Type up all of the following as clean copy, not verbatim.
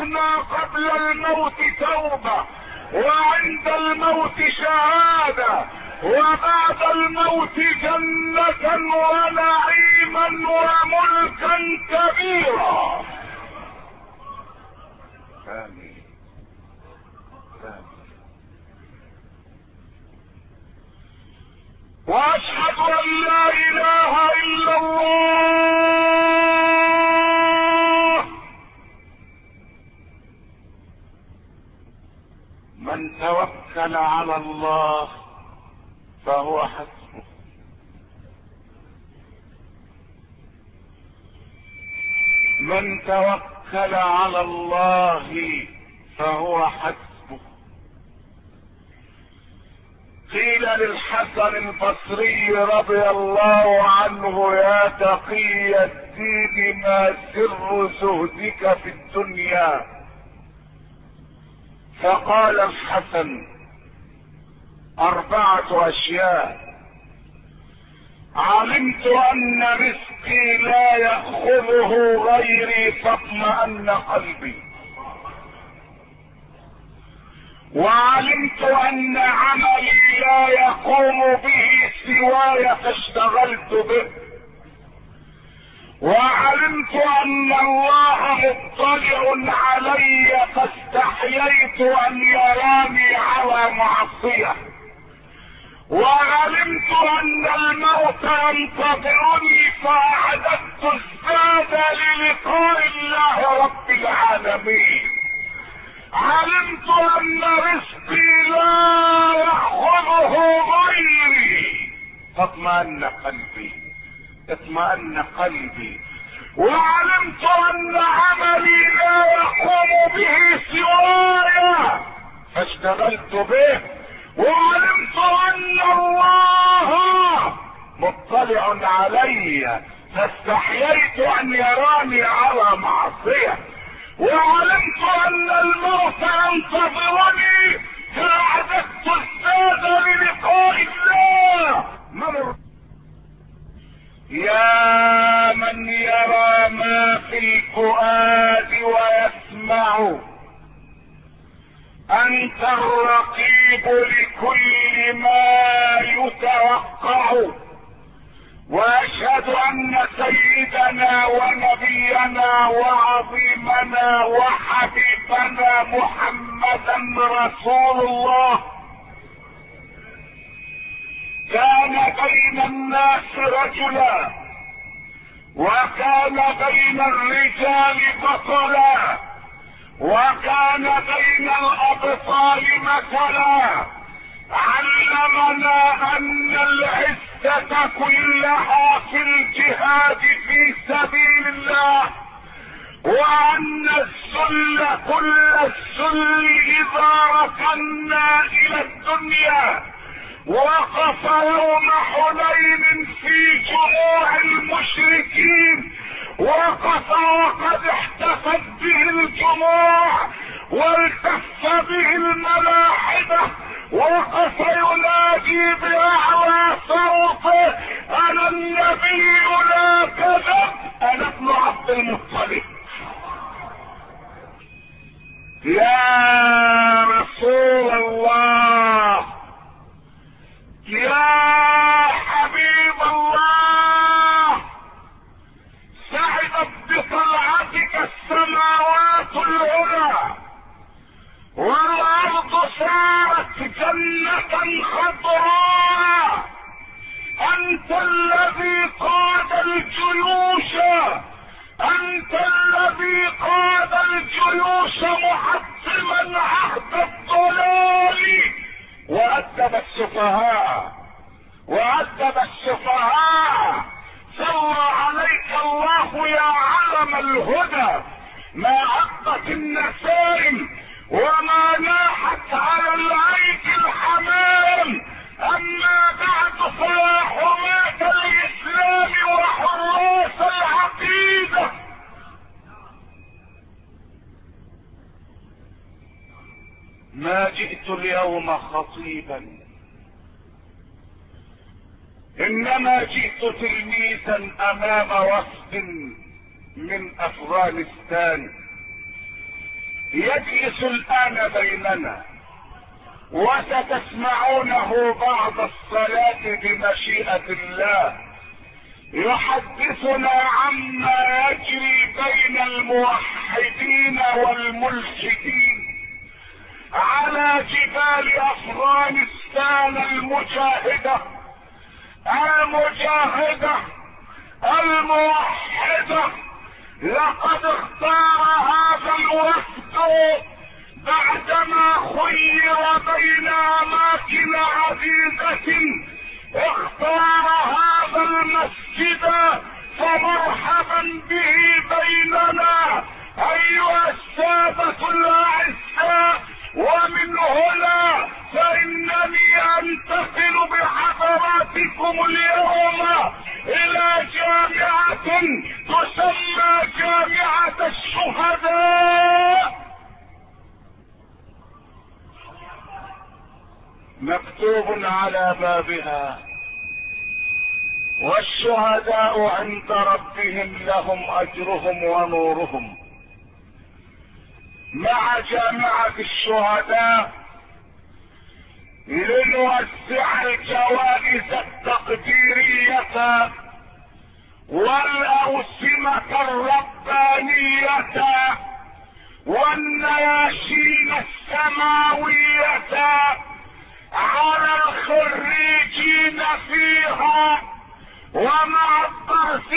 خلقنا قبل الموت توبة، وعند الموت شهادة، وبعد الموت جنة ونعيما وملكا كبيرا. آمين آمين. واشهد ان لا اله الا الله. من توكل على الله فهو حسبه. من توكل على الله فهو حسبه. قيل للحسن البصري رضي الله عنه: يا تقي الدين ما سر زهدك في الدنيا؟ فقال الحسن: 4 أشياء. علمت ان رزقي لا يأخذه غيري فاطمأن قلبي، وعلمت ان عملي لا يقوم به سواي فاشتغلت به، وعلمت ان الله مطلع علي فاستحييت ان يراني على معصية، وعلمت ان الموت ينتظرني فاعددت الزاد للقاء الله رب العالمين. علمت ان رزقي لا يأخذه غيري فاطمأن قلبي، اطمأن قلبي، وعلمت ان عملي لا يقوم به سواي فاشتغلت به، وعلمت ان الله مطلع علي فاستحييت ان يراني على معصية، وعلمت ان الموت ينتظرني فاعددت الزاد للقاء الله. يا من يرى ما في الفؤاد ويسمع، انت الرقيب لكل ما يتوقع، واشهد ان سيدنا ونبينا وعظيمنا وحبيبنا محمدا رسول الله كان بين الناس رجلا، وكان بين الرجال بطلا، وكان بين الابطال مثلا. علمنا ان العزة كلها في الجهاد في سبيل الله، وان الذل كل الذل اذا ركنا الى الدنيا. وقف يوم حنين في جموع المشركين، وقف وقد احتفت به الجموع والتف به الملاحدة، وقف ينادي باعلى صوته: انا النبي لا كذب، انا ابن عبد المطلب. يا رسول الله، يا حبيب الله، سعدت بطلعتك السماوات العلى، والارض صارت جنة خضراء. انت الذي قاد الجيوش، انت الذي قاد الجيوش محطما عهد الضلال، وأدب السفهاء، وأدب السفهاء. صلى عليك الله يا علم الهدى، ما عضت النسائم وما ناحت على العيك الحمام. أما بعد فيا حماة الإسلام وحراس العقيدة، ما جئت اليوم خطيبا، انما جئت تلميذا امام وفد من افغانستان. يجلس الآن بيننا وستسمعونه بعد الصلاة بمشيئة الله، يحدثنا عما يجري بين الموحدين والملحدين على جبال أفغانستان المجاهدة الموحدة. لقد اختار هذا الوفد بعدما خير بين أماكن عديدة، اختار هذا المسجد، فمرحبا به بيننا أيها السادة الأعزاء. ومن هنا فإنني أنتقل بحضراتكم اليوم إلى جامعة تسمى جامعة الشهداء. مكتوب على بابها: والشهداء عند ربهم لهم أجرهم ونورهم. مع جامعة الشهداء لنوزع الجوائز التقديرية والأوسمة الربانية والنياشين السماوية على الخريجين فيها. ومع الدرس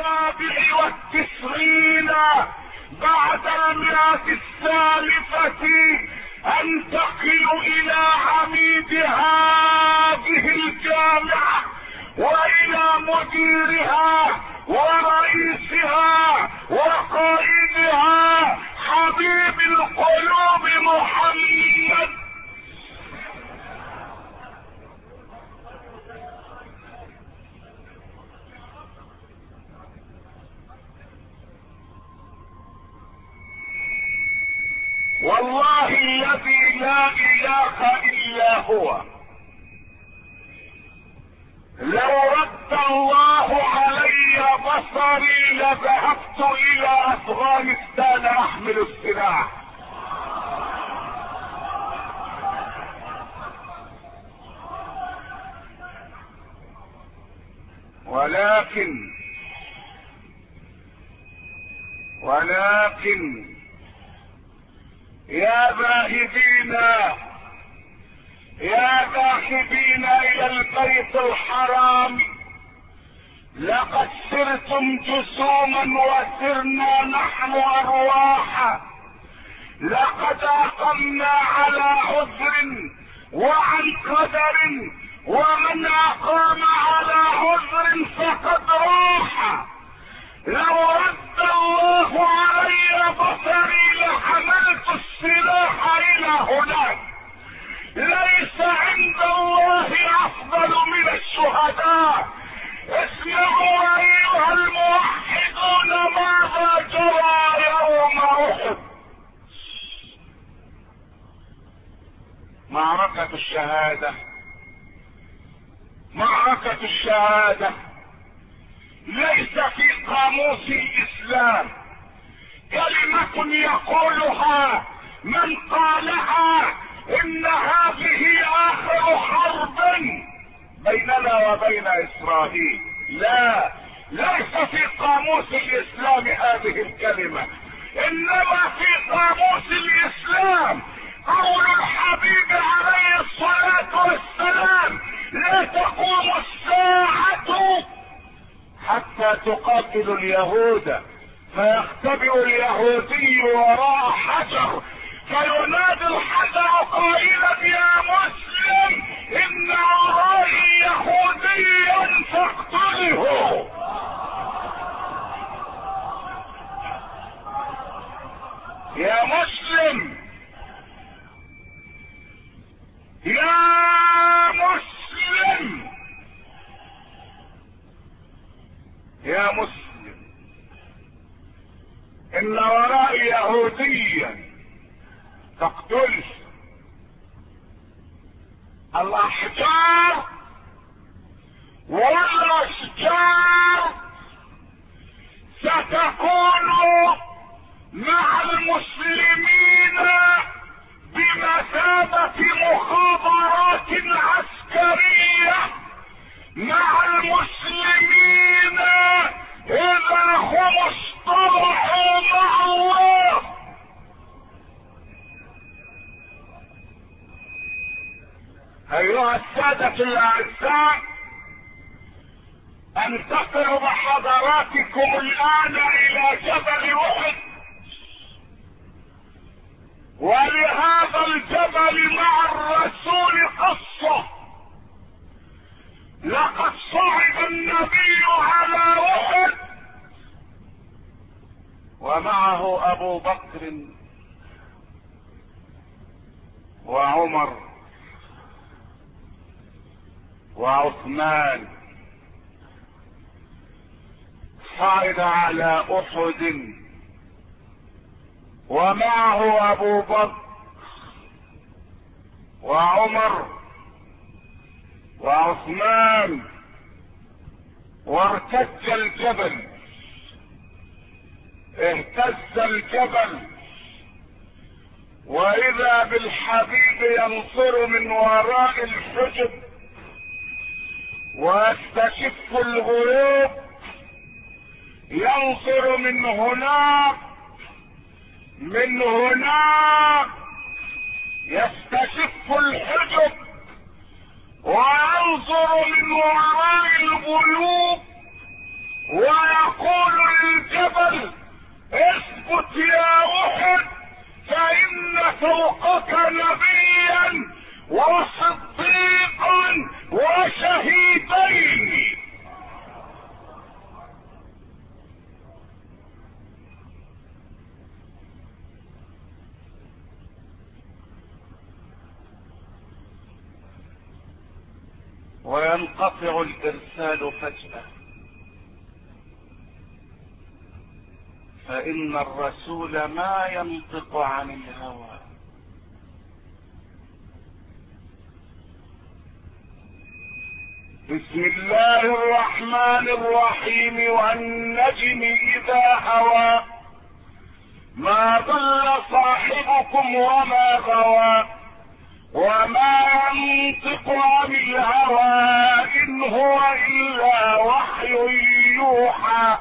97 بعد 100 السالفة انتقل الى عميد هذه الجامعة والى مديرها ورئيسها وقائدها حبيب القلوب محمد. والله الذي لا اله الا هو، لو رد الله علي بصري لذهبت الى افغانستان احمل السلاح. ولكن يا ذاهبين الى البيت الحرام، لقد سرتم جسوما وسرنا نحن ارواحا. لقد اقمنا على عذر وعن قدر، ومن اقام على عذر فقد راح. لو رد الله علي بصري لحملت السلاح الى هناك. ليس عند الله افضل من الشهداء. اسمعوا ايها الموحدون ماذا جرى يوم احد. معركة الشهادة ليس في قاموس الاسلام كلمة يقولها من قالها ان هذه اخر حرب بيننا وبين اسرائيل. لا، ليس في قاموس الاسلام هذه الكلمة، انما في قاموس الاسلام قول الحبيب عليه الصلاة والسلام: لا تقوم الساعة حتى تقاتل اليهود، فيختبئ اليهودي وراء حجر، فينادي الحجر قائلا: يا مسلم ان ورائي يهوديا فاقتله. يا مسلم، يا مسلم، يا مسلم، ان ورائي يهوديا تقتل. الاحجار والاشجار ستكون مع المسلمين كتابة مخابرات عسكرية مع المسلمين اذا هم اصطلحوا مع الله. ايها السادة الاعزاء، انتقل بحضراتكم الان الى جبل احد، ولهذا الجبل مع الرسول قصة. لقد صعد النبي على احد ومعه ابو بكر وعمر وعثمان. صعد على احد ومعه ابو بكر وعمر وعثمان، وارتج الجبل، اهتز الجبل، واذا بالحبيب ينصر من وراء الحجب ويستشف الغيوب، ينصر من هناك يستشف الحجب وينظر من وراء الغيوب ويقول للجبل اثبت يا احد، فان فوقك نبيا وصديقا وشهيدين. وينقطع الارسال فجأة، فان الرسول ما ينطق عن الهوى. بسم الله الرحمن الرحيم. والنجم اذا هوى ما ضل صاحبكم وما غوى وما ينطق عن الهوى ان هو الا وحي يوحى.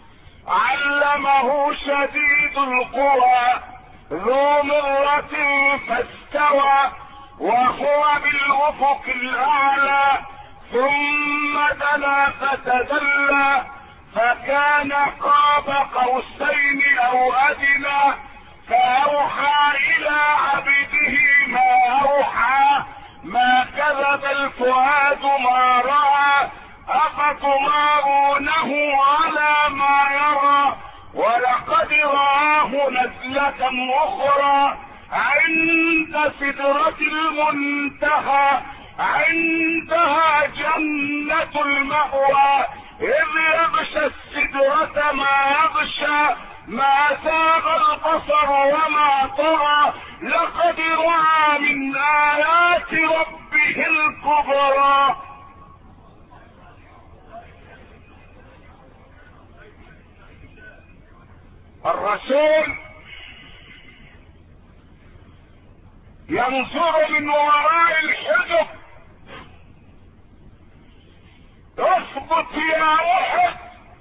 علمه شديد القوى ذو مرة فاستوى وهو بالافق الاعلى ثم دنا فتدلى فكان قاب قوسين او ادنى فاوحى الى عبده ما اوحى ما كذب الفؤاد ما راى افتمارونه على ما يرى ولقد رآه نزلة اخرى عند سدرة المنتهى عندها جنة المأوى اذ يغشى السدرة ما يغشى ما زاغ البصر وما طغى لقد رأى من آيات ربه الكبرى. الرسول ينظر من وراء الحجب اثبت يا احد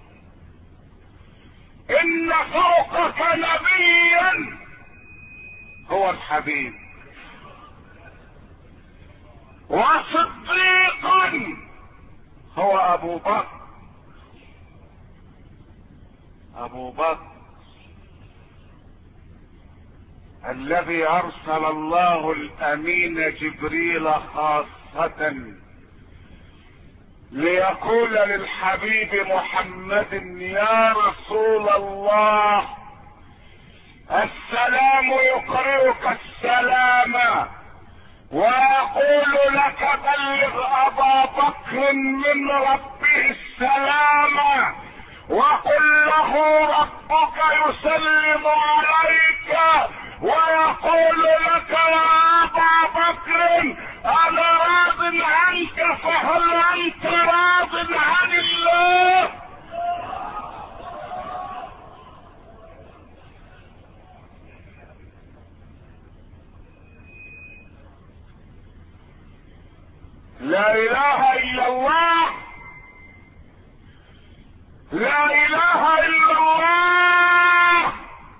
ان فوقك نبيا هو الحبيب وصديقا هو ابو بكر الذي ارسل الله الامين جبريل خاصة ليقول للحبيب محمد يا رسول الله السلام يقرئك السلام ويقول لك بلغ ابا بكر من ربه السلام وقل له ربك يسلم عليك ويقول لك يا ابا بكر انا راض عنك فهل انت راض عن الله؟ لا اله الا الله، لا اله الا الله.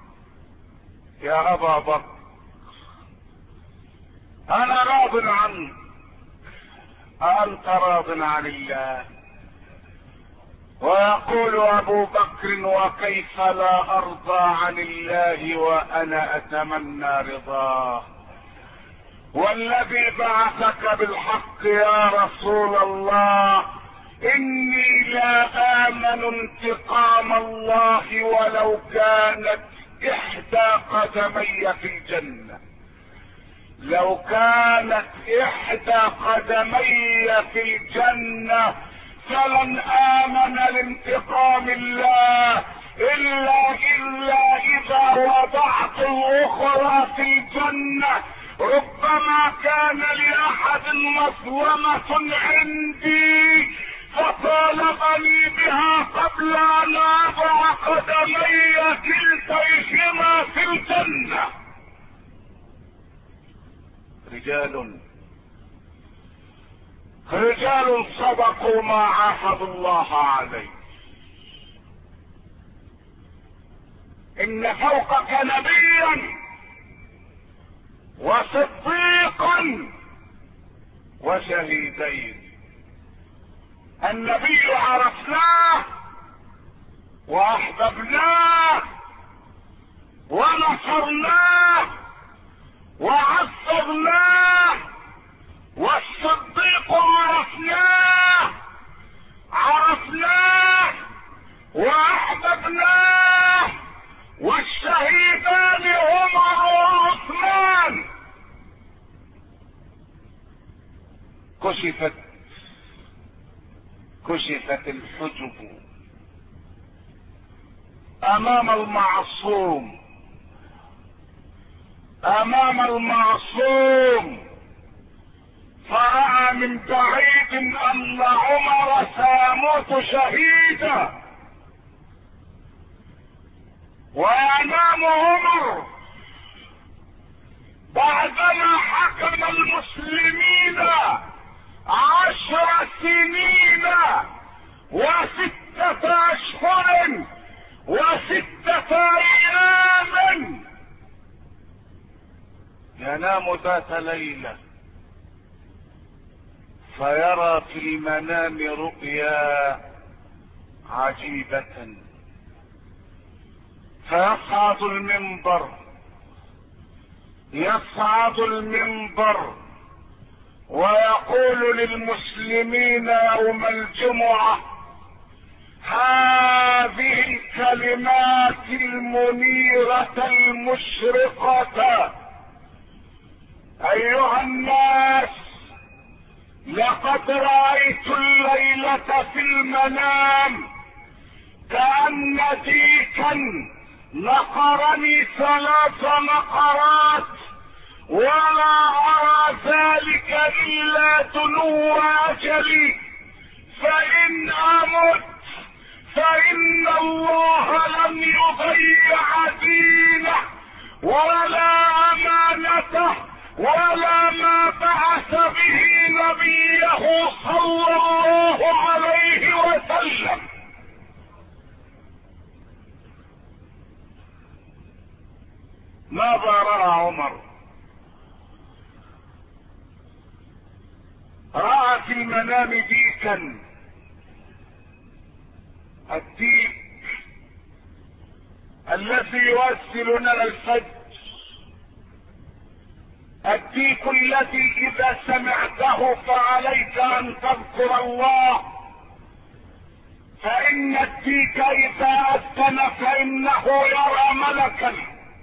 يا ابا بكر انا راض عنك، أنت راض عن الله. ويقول ابو بكر وكيف لا ارضى عن الله وانا اتمنى رضاه، والذي بعثك بالحق يا رسول الله اني لا امن انتقام الله ولو كانت احدى قدمي في الجنة، لو كانت احدى قدمي في الجنة فلن امن لانتقام الله الا اذا وضعت الاخرى في الجنة. ربما كان لاحد مظلمة عندي فطالبني بها قبل ان اضع قدمي كلتيهما في الجنة. رجال صدقوا ما عاهدوا الله عليه. ان فوقك نبيا وصديقا وشهيدين. النبي عرفناه واحببناه ونصرناه وعصرناه، والصديق عرفناه واحببناه، والشهيدان عمر وعثمان. كشفت الحجب امام المعصوم، فرأى من بعيد ان عمر سيموت شهيدا، وينام عمر بعدما حكم المسلمين 10 سنين و6 اشهر و6 ايام. ينام ذات ليلة فيرى في المنام رؤيا عجيبة، يصعد المنبر ويقول للمسلمين يوم الجمعة هذه الكلمات المنيرة المشرقة: ايها الناس، لقد رأيت الليلة في المنام كأن ديكا نقرني 3 نقرات، ولا أرى ذلك إلا دنو أجلي، فإن أمت فإن الله لم يضيع دينه ولا أمانته ولا ما بعث به نبيه صلى الله عليه وسلم. ماذا رأى عمر؟ رأى في المنام ديكا، الديك الذي يوصل لنا الفجر، الديك الذي اذا سمعته فعليك ان تذكر الله، فان الديك اذا اذن فانه يرى ملكا.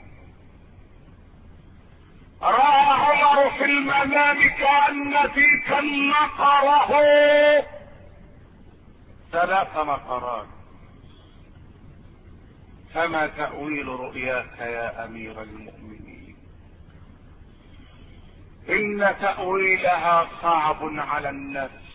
رأى عمر في المنام كأن ديكا نقره 3 نقرات. فما تأويل رؤياك يا امير المؤمنين؟ ان تأويلها صعب على النفس،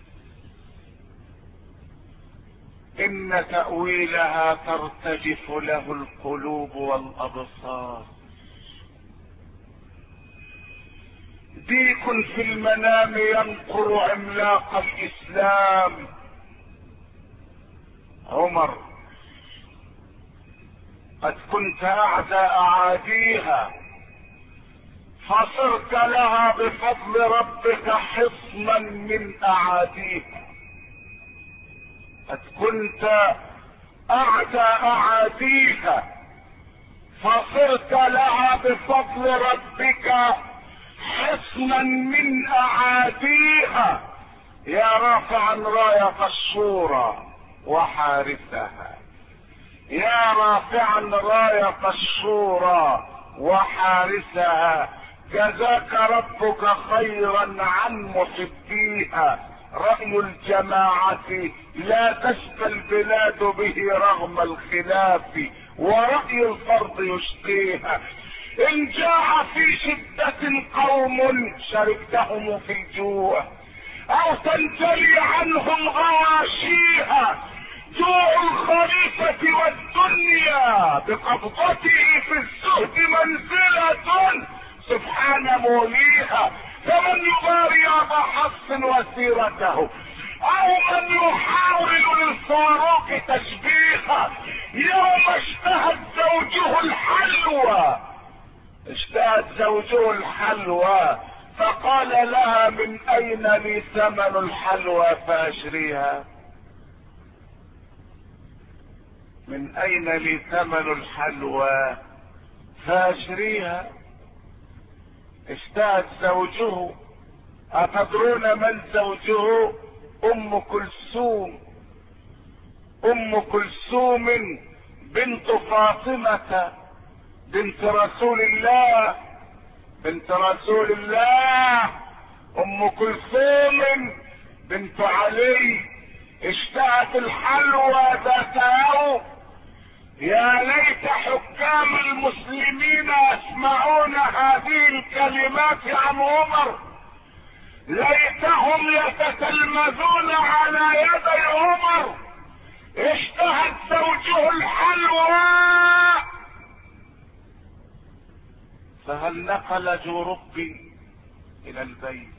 ان تأويلها ترتجف له القلوب والابصار. ديك في المنام ينقر عملاق الاسلام. عمر قد كنت اعدى اعاديها فصرت لها بفضل ربك حصنا من اعاديها. قد كنت اعدى اعاديها فصرت لها بفضل ربك حصنا من اعاديها. يا رافعا راية الشورى وحارسها، يا رافعا راية الشورى وحارسها، جزاك ربك خيرا عن محبيها. رأي الجماعة لا تشفى البلاد به رغم الخلاف، ورأي الفرد يشقيها. إن جاع في شدة قوم شاركتهم في الجوع، أو تنجلي عنهم غواشيها. جوع الخليفة والدنيا بقبضته في الزهد منزلة سبحان موليها. فمن يباري أبا حفص وسيرته، أو من يحاول للفاروق تشبيها. يوم اشتهت زوجه الحلوى، اشتهت زوجه الحلوى فقال لها من أين لي ثمن الحلوى فأشريها؟ من أين لي ثمن الحلوى فأشريها؟ اشتهت زوجه. أتدرون من زوجه؟ أم كلثوم. أم كلثوم بنت فاطمة بنت رسول الله، بنت رسول الله. أم كلثوم بنت علي اشتهت الحلوى ذات يوم. يا ليت حكام المسلمين يسمعون هذه الكلمات عن عمر، ليتهم يتتلمذون على يدي عمر. اشتهت زوجه الحلوى فهل نقل جربي الى البيت؟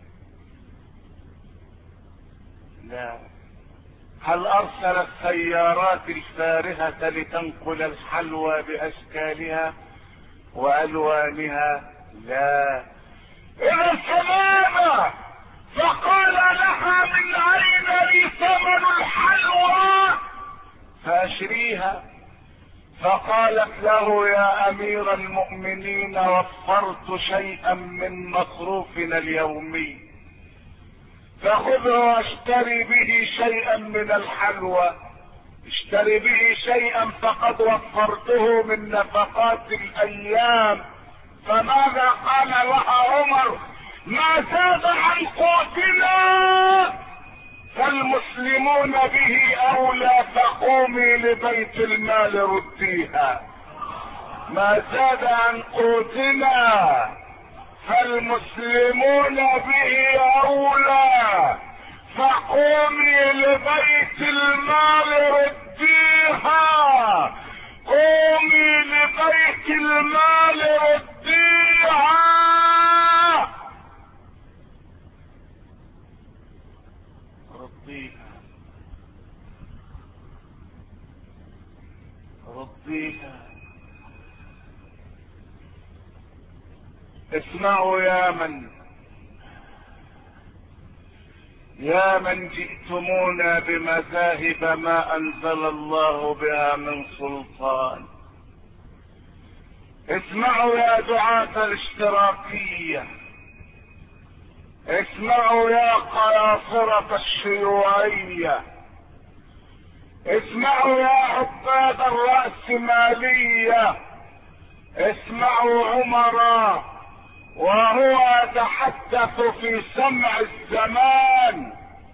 لا. هل ارسل السيارات الفارهة لتنقل الحلوى باشكالها والوانها؟ لا. الى الحمامة فقال لها من اين لي ثمن الحلوى فاشريها؟ فقالت له يا امير المؤمنين وفرت شيئا من مصروفنا اليومي، فخذه واشتري به شيئا من الحلوى. اشتري به شيئا فقد وفرته من نفقات الايام. فماذا قال لها عمر؟ ما زاد عن قوتنا فالمسلمون به اولى، فقومي لبيت المال رديها. ما زاد عن قوتنا فالمسلمون به اولى، فقومي لبيت المال رديها. قومي لبيت المال رديها. رديها. اسمعوا يا من جئتمونا بمذاهب ما انزل الله بها من سلطان. اسمعوا يا دعاة الاشتراكية، اسمعوا يا قياصرة الشيوعية، اسمعوا يا عباد الرأسمالية، اسمعوا عمر وهو يتحدث في سمع الزمان.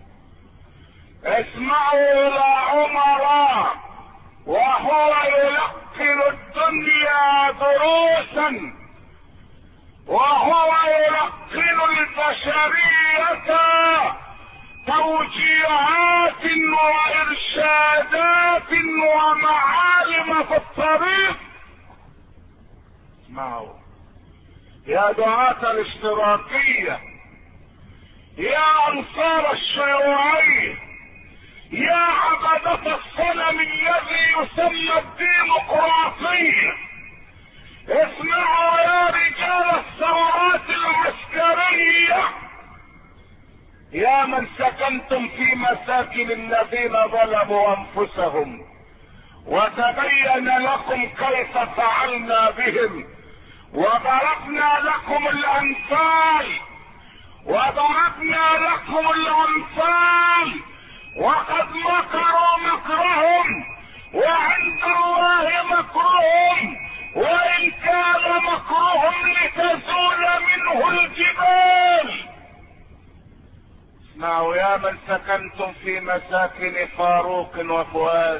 اسمعوا الى عمر وهو يلقن الدنيا دروسا، وهو يلقن البشرية توجيهات وارشادات ومعالم في الطريق. اسمعوا يا دعاة الاشتراكية، يا انصار الشيوعية، يا عبدة الصنم الذي يسمى الديمقراطية، اسمعوا يا رجال الثورات العسكرية، يا من سكنتم في مساكن الذين ظلموا انفسهم وتبين لكم كيف فعلنا بهم، وضربنا لكم الامثال وقد مكروا مكرهم وعند الله مكرهم، وإن كان مكرهم لتزول منه الجبال. اسمعوا يا من سكنتم في مساكن فاروق وفؤاد،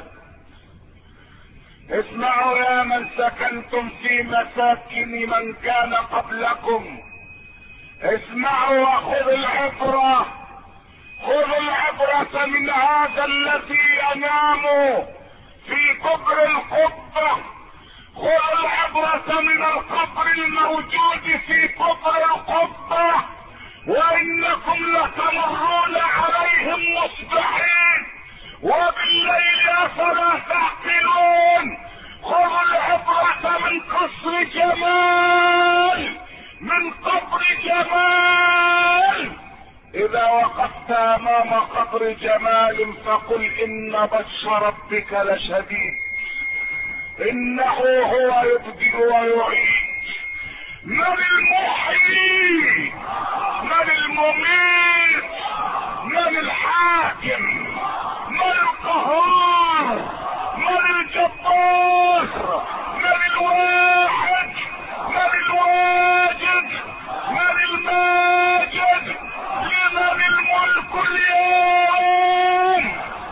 اسمعوا يا من سكنتم في مساكن من كان قبلكم، اسمعوا وخذوا العبرة، خذوا العبرة من هذا الذي ينام في قبر القبة، خذوا العبرة من القبر الموجود في قبر القبة، وإنكم لتمرون عليهم مصبحين وبالليل أفلا تعقلون. خذوا العبرة من قصر جمال، من قبر جمال. إذا وقفت أمام قبر جمال فقل إن بطش ربك لشديد، إنه هو يبدئ ويعيد. من المحيي، من المميت، من الحاكم، من القهار، من الجبار، من الواحد، من الواجد، من الماجد. لمن الملك اليوم؟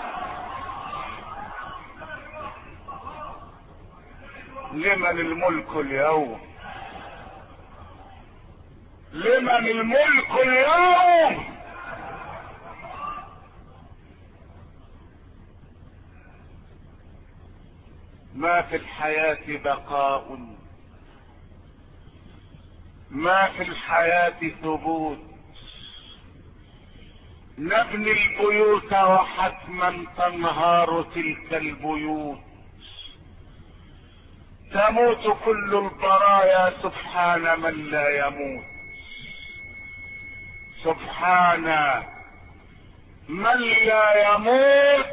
لمن الملك اليوم؟ لمن الملك اليوم؟ ما في الحياة بقاء، ما في الحياة ثبوت. نبني البيوت وحتما تنهار تلك البيوت، تموت كل البرايا سبحان من لا يموت، سبحان من لا يموت،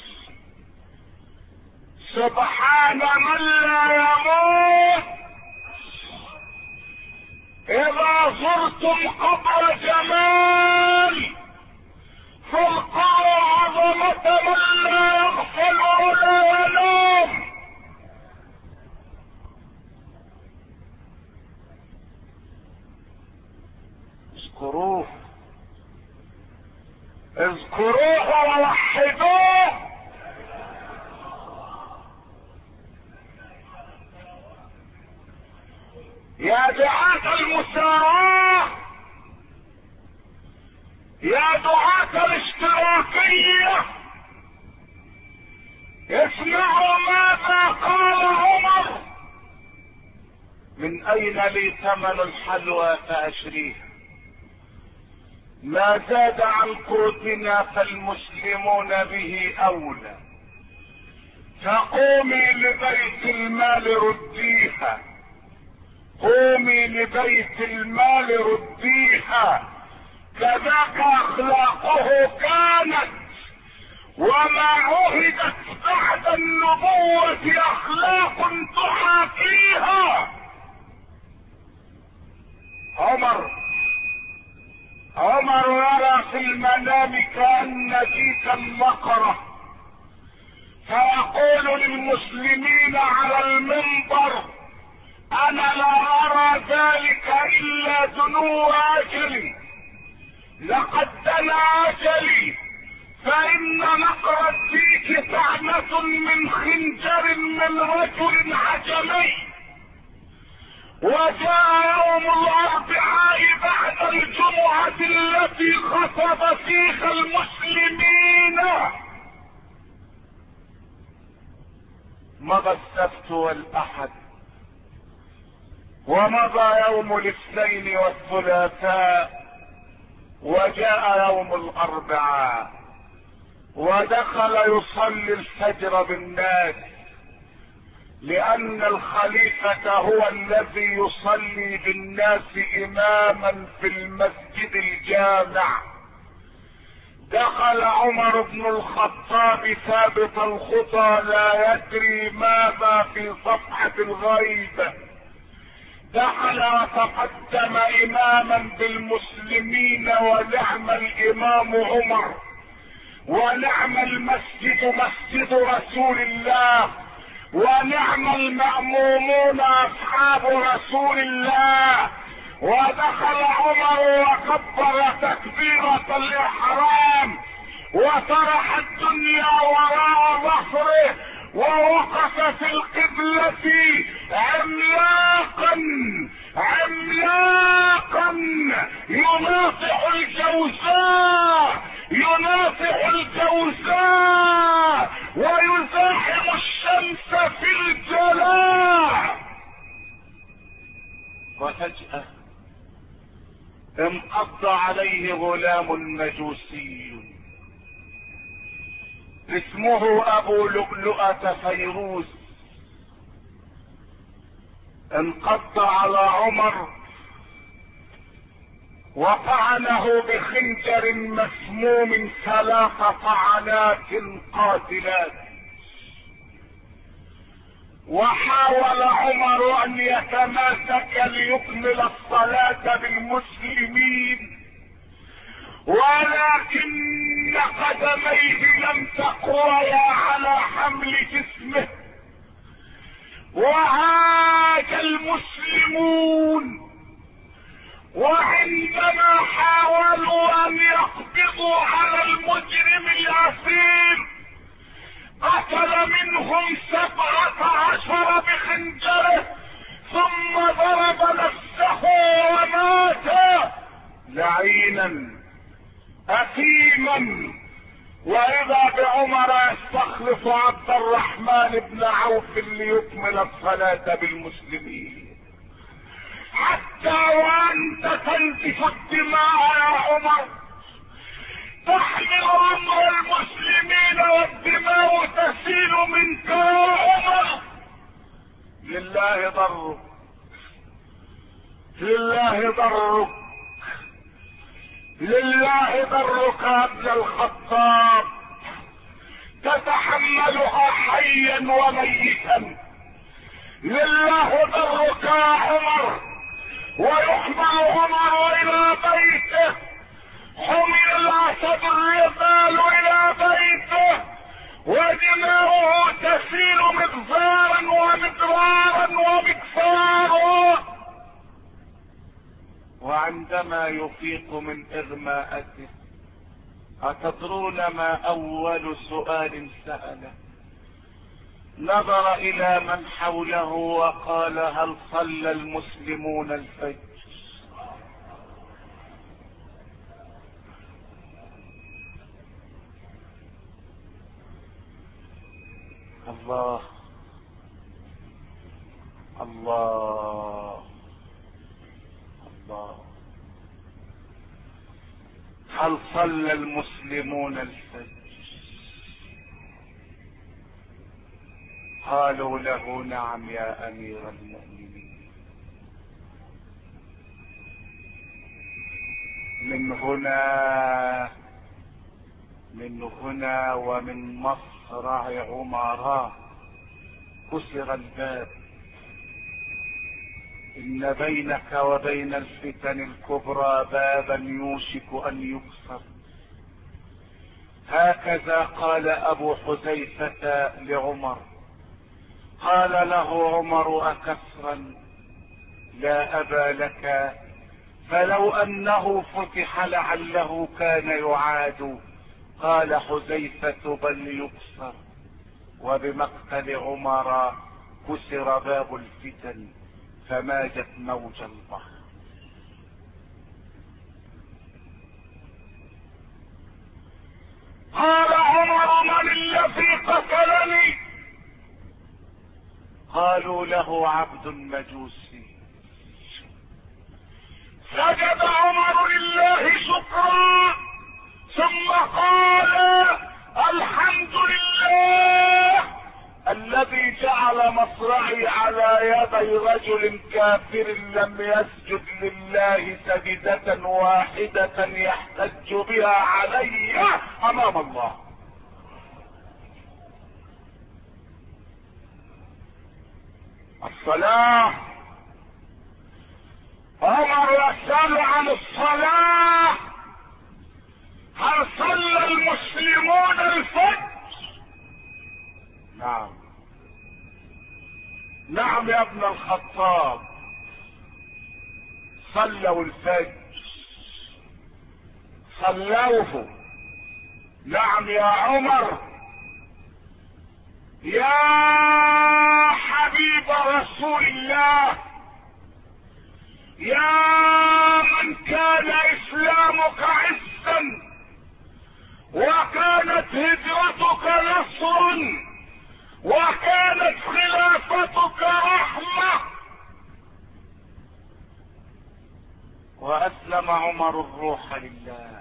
سبحان من لا يموت. إذا زرتم قبر جمال فالقوا عظمة من لا يغفل ولا ينام. اذكروه، اذكروه ووحدوه. يا دعاة المساواة، يا دعاة الاشتراكية، اسمعوا ماذا قال عمر: من اين لي ثمن الحلوى فاشريها؟ ما زاد عن قوتنا فالمسلمون به اولى، فقومي لبيت المال رديها، قومي لبيت المال رديها. كذاك اخلاقه كانت، وما عهدت بعد النبوة اخلاق تحاكيها. عمر يرى في المنام كأن جيك النقرة، فيقول للمسلمين على المنبر: انا لا ارى ذلك الا دنو اجلي، لقد دنا اجلي، فان نقر الديك طعنة من خنجر من رجل عجمي. وجاء يوم الاربعاء بعد الجمعة التي خطب فيها المسلمين، مضى السبت والاحد ومضى يوم الاثنين والثلاثاء، وجاء يوم الاربعاء، ودخل يصلي الفجر بالناس، لان الخليفة هو الذي يصلي بالناس اماما في المسجد الجامع. دخل عمر بن الخطاب ثابت الخطى لا يدري ماذا في صفحة الغيب، دخل وتقدم اماما بالمسلمين، ونعم الامام عمر، ونعم المسجد مسجد رسول الله، ونعم المأمومون اصحاب رسول الله. ودخل عمر وكبر تكبيرة الاحرام، وطرح الدنيا وراء ظهره، ووقف في القبلة عملاقا عملاقا يناصح الجوزاء، يناصح الجوزاء، ويزاحم الشمس في الجلاء. وفجأة انقض عليه غلام مجوسي اسمه ابو لؤلؤة فيروز، انقض على عمر وطعنه بخنجر مسموم 3 طعنات قاتلات. وحاول عمر ان يتماسك ليكمل الصلاة بالمسلمين، ولكن قدميه لم تقويا على حمل جسمه، وعاد المسلمون. وعندما حاولوا ان يقبضوا على المجرم العظيم، قتل منهم 17 بخنجره، ثم ضرب نفسه ومات لعينا اثيما. واذا بعمر يستخلف عبد الرحمن بن عوف ليكمل الصلاة بالمسلمين. حتى وانت تنزف الدماء يا عمر، تحمل امر المسلمين والدماء تسيل منك يا عمر. لله ضرك، لله ضرك، لله ضرك يا ابن الخطاب، تتحملها حيا وميتا. لله ضرك يا عمر. ويحمل عمر الى بيته، حمل الاسد الرجال الى بيته، ودماؤه تسيل مغفارا ومدرارا ومكفارا. وعندما يفيق من اغماءته، اتدرون ما اول سؤال سأله؟ نظر الى من حوله وقال: هل صلى المسلمون الفجر؟ الله الله الله. هل صلى المسلمون الفجر؟ قالوا له: نعم يا امير المؤمنين. من هنا ومن مصرع عمراء كسر الباب. ان بينك وبين الفتن الكبرى بابا يوشك ان يكسر. هكذا قال ابو حذيفة لعمر. قال له عمر: اكسرا؟ لا ابا لك، فلو انه فتح لعله كان يعاد. قال حذيفة: بل يكسر. وبمقتل عمر كسر باب الفتن، فماجت موج البحر. قال عمر: من الذي قتلني؟ قالوا له: عبد مجوسي. ثم قال الحمد لله الذي جعل مصرعي على يدي رجل كافر لم يسجد لله سجدة واحدة يحتج بها علي امام الله. الصلاة، عمر يسأل عن الصلاة، هل صلى المسلمون الفجر؟ نعم. نعم يا ابن الخطاب، صلوا الفجر، صلوه. نعم يا عمر. يا حبيب رسول الله، يا من كان اسلامك عزا وكانت هجرتك نصرا وكانت خلافتك رحمة، واسلم عمر الروح لله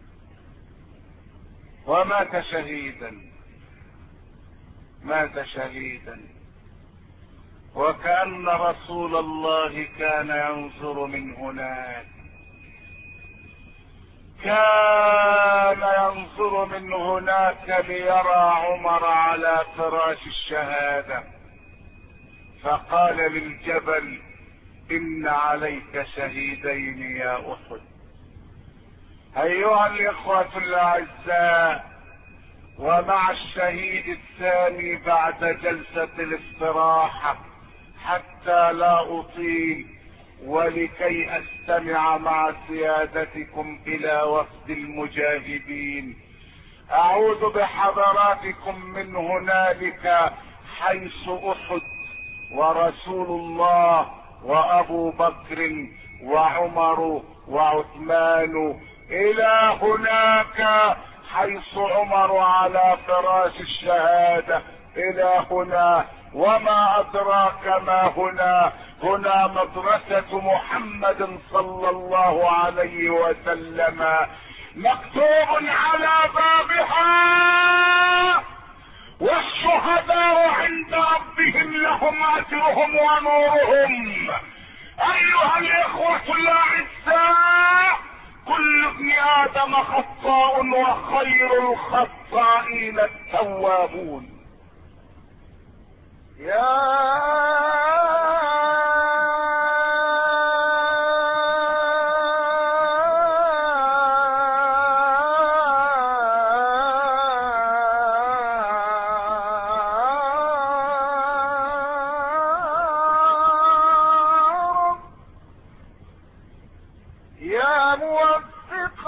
ومات شهيدا، مات شهيدا. وكأن رسول الله كان ينظر من هناك، كان ينظر من هناك ليرى عمر على فراش الشهادة، فقال للجبل إن عليك شهيدين يا أحد. أيها الإخوة الأعزاء، ومع الشهيد الثاني بعد جلسة الاستراحة حتى لا أطيل ولكي أستمع مع سيادتكم إلى وفد المجاهدين، أعود بحضراتكم من هنالك حيث أحد ورسول الله وأبو بكر وعمر وعثمان، إلى هناك حيث عمر على فراش الشهادة، إلى هنا. وما أدراك ما هنا؟ هنا مدرسة محمد صلى الله عليه وسلم، مكتوب على بابها والشهداء عند ربهم لهم أجرهم ونورهم. أيها الإخوة الأعزاء، كل ابن آدم خطاء وخير الخطائين التوابون. يا موفق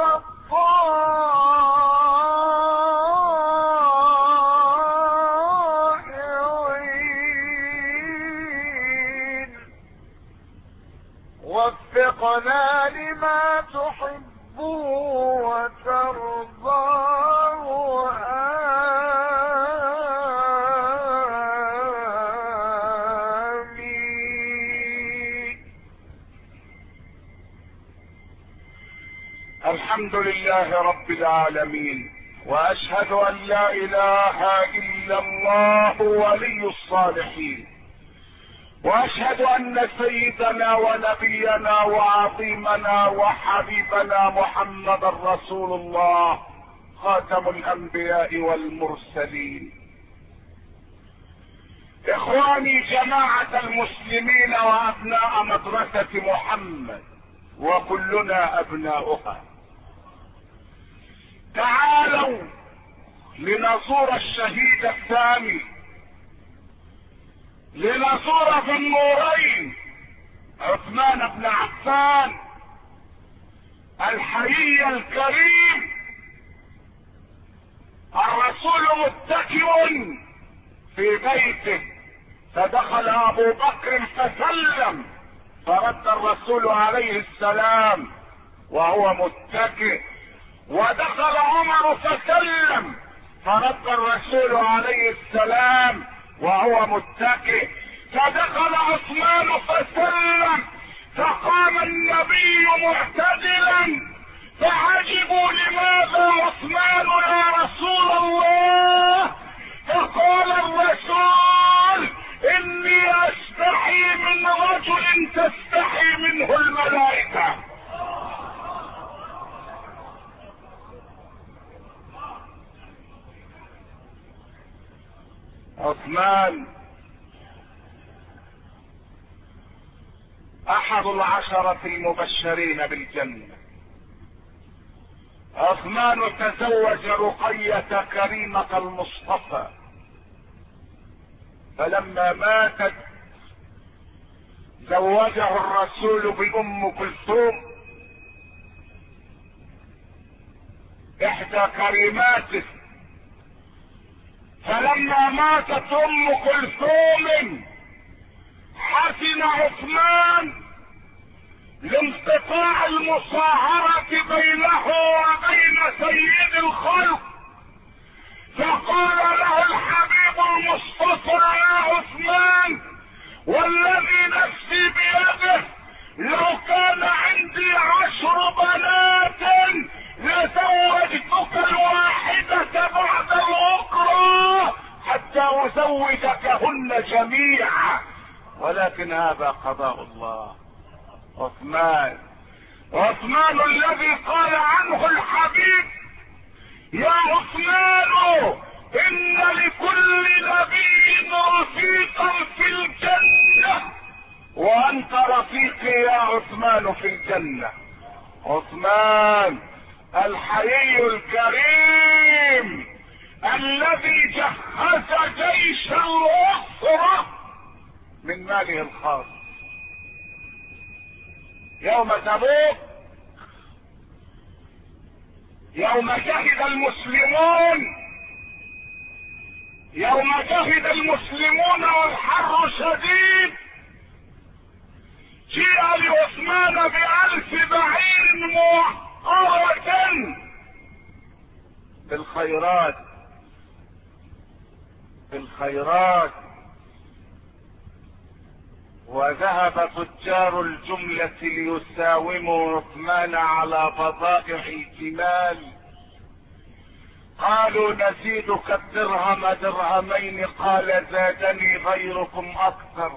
الطائعين، وفقنا لما تحب وترضى، الحمد لله رب العالمين، واشهد ان لا اله الا الله ولي الصالحين، واشهد ان سيدنا ونبينا وعظيمنا وحبيبنا محمد رسول الله خاتم الانبياء والمرسلين. اخواني جماعة المسلمين وابناء مدرسة محمد وكلنا ابناؤها، تعالوا لنزور الشهيد الثاني، لنزور ذي النورين عثمان بن عفان الحيي الكريم. الرسول متكئ في بيته، فدخل ابو بكر فسلم، فرد الرسول عليه السلام وهو متكئ، ودخل عمر فسلم، فرد الرسول عليه السلام وهو متكئ، فدخل عثمان فسلم، فقام النبي معتدلا، فعجبوا لماذا منه الملائكة. عثمان احد العشرة المبشرين بالجنة. عثمان تزوج رقية كريمة المصطفى، فلما ماتت زوجه الرسول بأم كلثوم احدى كريماته. فلما ماتت ام كلثوم حزن عثمان لانقطاع المصاهرة بينه وبين سيد الخلق، فقال له الحبيب المصطفى يا عثمان والذي نفسي بيده لو كان عندي 10 بنات لزوجتك الواحدة بعد الأخرى حتى أزوجكهن جميعا، ولكن هذا قضاء الله. عثمان الذي قال عنه الحبيب يا عثمان إن لكل نبي رفيقا في الجنة وأنت رفيقي يا عثمان في الجنة. عثمان الحيي الكريم الذي جهز جيش الأسرة من ماله الخاص. يوم تبوك يوم جهد المسلمون والحر شديد، جيء لعثمان ب1000 بعير موقرة بالخيرات، وذهب تجار الجملة ليساوموا عثمان على بضائع الجمال. قالوا نزيدك الدرهم درهمين، قال زادني غيركم اكثر،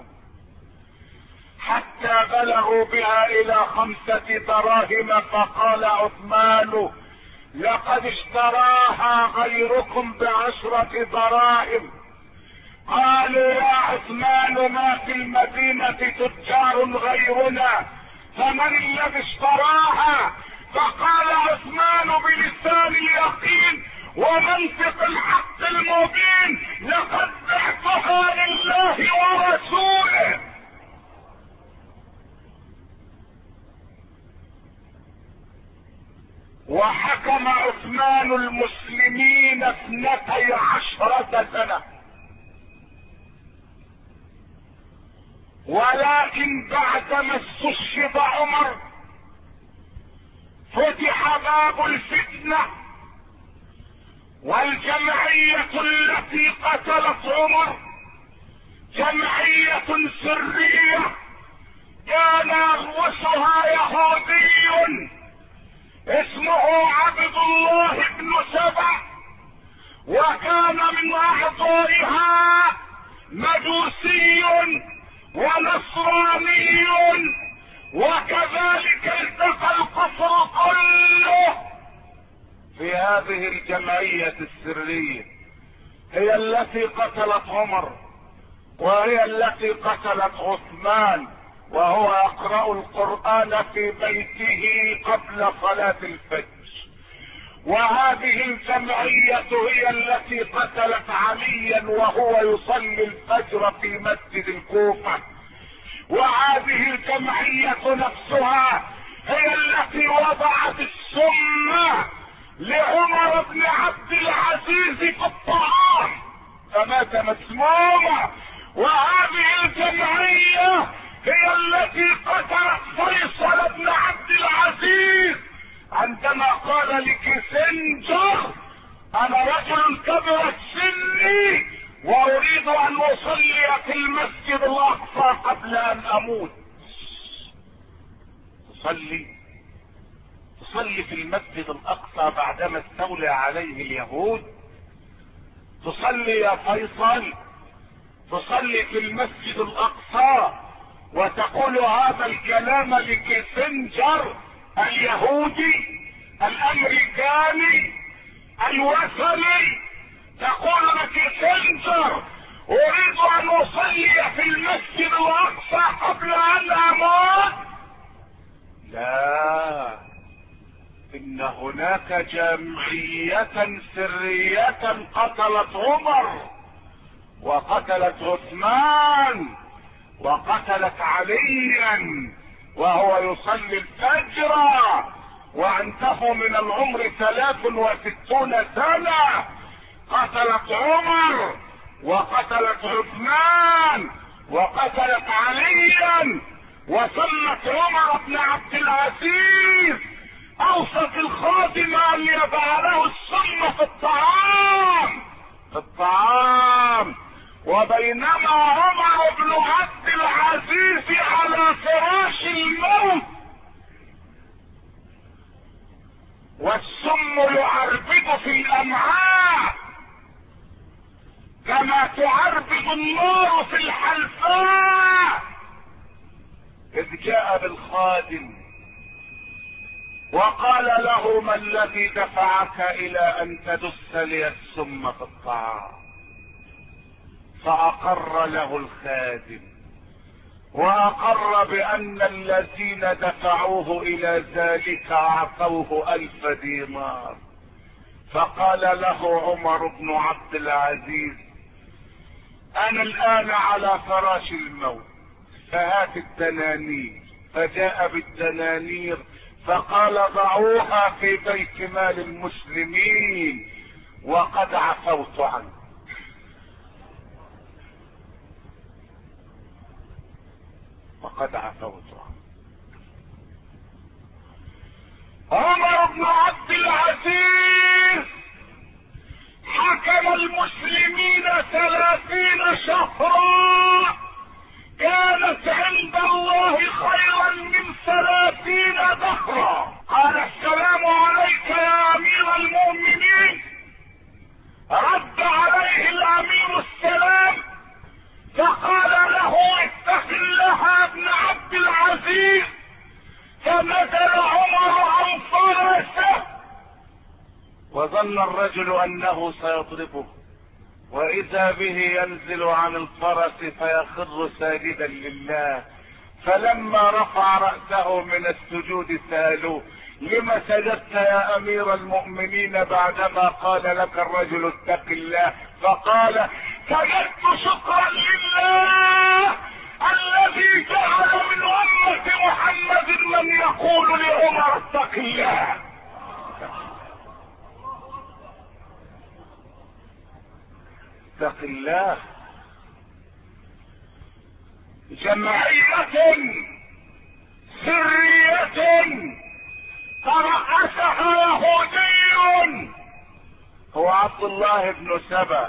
حتى بلغوا بها الى 5 دراهم. فقال عثمان لقد اشتراها غيركم ب10 دراهم. قالوا يا عثمان ما في المدينة تجار غيرنا، فمن الذي اشتراها؟ فقال عثمان بلسان اليقين ومنطق الحق المبين لقد بعتها لله ورسوله. وحكم عثمان المسلمين 12 سنة، ولكن بعدما استشهد عمر فتح باب الفتنة، والجمعية التي قتلت عمر جمعية سرية كان يرأسها يهودي اسمه عبد الله بن سبع، وكان من اعضائها مجوسي ونصراني، وكذلك التقى الكفر كله في هذه الجمعية السرية. هي التي قتلت عمر، وهي التي قتلت عثمان وهو يقرأ القرآن في بيته قبل صلاة الفجر. وهذه الجمعية هي التي قتلت عليا وهو يصلي الفجر في مسجد الكوفة. وهذه الجمعية نفسها هي التي وضعت السم لعمر بن عبد العزيز في الطعام فمات مسموما. وهذه الجمعية هي التي قتلت فيصل بن عبد العزيز عندما قال لكيسنجر انا رجل كبرت سني واريد ان اصلي في المسجد الاقصى قبل ان اموت. تصلي في المسجد الاقصى بعدما استولى عليه اليهود؟ تصلي يا فيصل، تصلي في المسجد الاقصى وتقول هذا الكلام لكيسنجر اليهودي الامريكاني الوثني، تقول لكيسنجر اريد ان اصلي في المسجد الاقصى قبل ان اموت. لا، ان هناك جمعية سرية قتلت عمر وقتلت عثمان وقتلت عليا وهو يصلي الفجر وعنده من العمر 63 سنة. قتلت عمر وقتلت عثمان وقتلت عليا، وسمت عمر بن عبد العزيز اوصت الخادم ان يضع له السم في الطعام، وبينما عمر بن عبد العزيز على فراش الموت والسم يعربد في الامعاء كما تعربد النار في الحلفاء، اذ جاء بالخادم وقال له: ما الذي دفعك الى ان تدس لي السم في الطعام؟ فاقر له الخادم واقر بان الذين دفعوه الى ذلك اعطوه 1000 دينار. فقال له عمر بن عبد العزيز: انا الان على فراش الموت، فهات الدنانير. فجاء بالدنانير فقال: ضعوها في بيت مال المسلمين وقد عفوت عنه. عمر بن عبد العزيز حكم المسلمين 30 شهرا كانت عند الله خيرا من 30 دهرا. قال: السلام عليك يا امير المؤمنين. رد عليه الامير السلام فقال له: اتق الله يا ابن عبد العزيز. فنزل عمر عن فرسه وظن الرجل انه سيضربه، واذا به ينزل عن الفرس فيخر ساجدا لله. فلما رفع رأسه من السجود سألوه: لما سجدت يا امير المؤمنين بعدما قال لك الرجل اتق الله؟ فقال: سجدت شكرا لله الذي جعل من امة محمد من يقول لعمر اتق الله. اتق الله. جمعية سرية ترأسها يهودي هو عبد الله بن سبأ،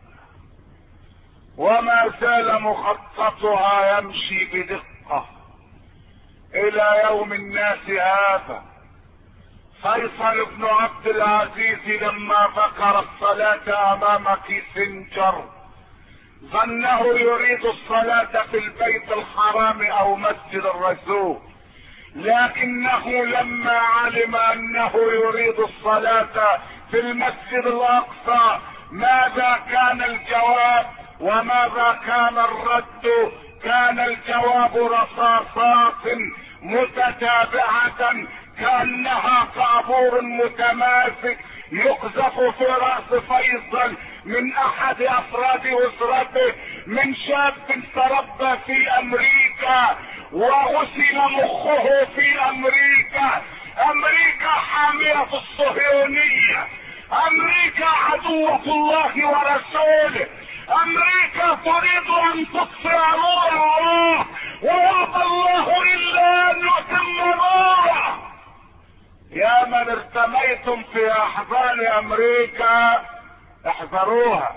وما زال مخططها يمشي بدقة الى يوم الناس هذا. فيصل بن عبد العزيز لما ذكر الصلاة امام كيسنجر ظنه يريد الصلاة في البيت الحرام او مسجد الرسول، لكنه لما علم انه يريد الصلاة في المسجد الاقصى ماذا كان الجواب وماذا كان الرد؟ كان الجواب رصاصات متتابعة كأنها طابور متماسك يقذف في رأس فيصل من احد افراد اسرته، من شاب تربى في امريكا وغسل مخه في امريكا. امريكا حامية الصهيونية، امريكا عدوة الله ورسوله، امريكا تريد ان تطفئ نور الله ويأبى الله الا ان يتم نوره. يا من ارتميتم في احضان امريكا احذروها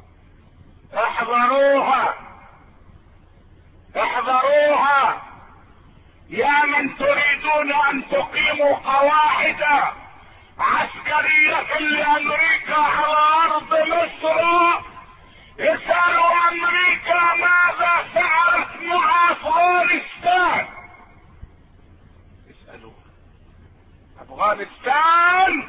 احذروها احذروها. يا من تريدون ان تقيموا قواعد عسكرية لامريكا على ارض مصر، اسألوا امريكا ماذا فعلت مع افغانستان. اسألوه. افغانستان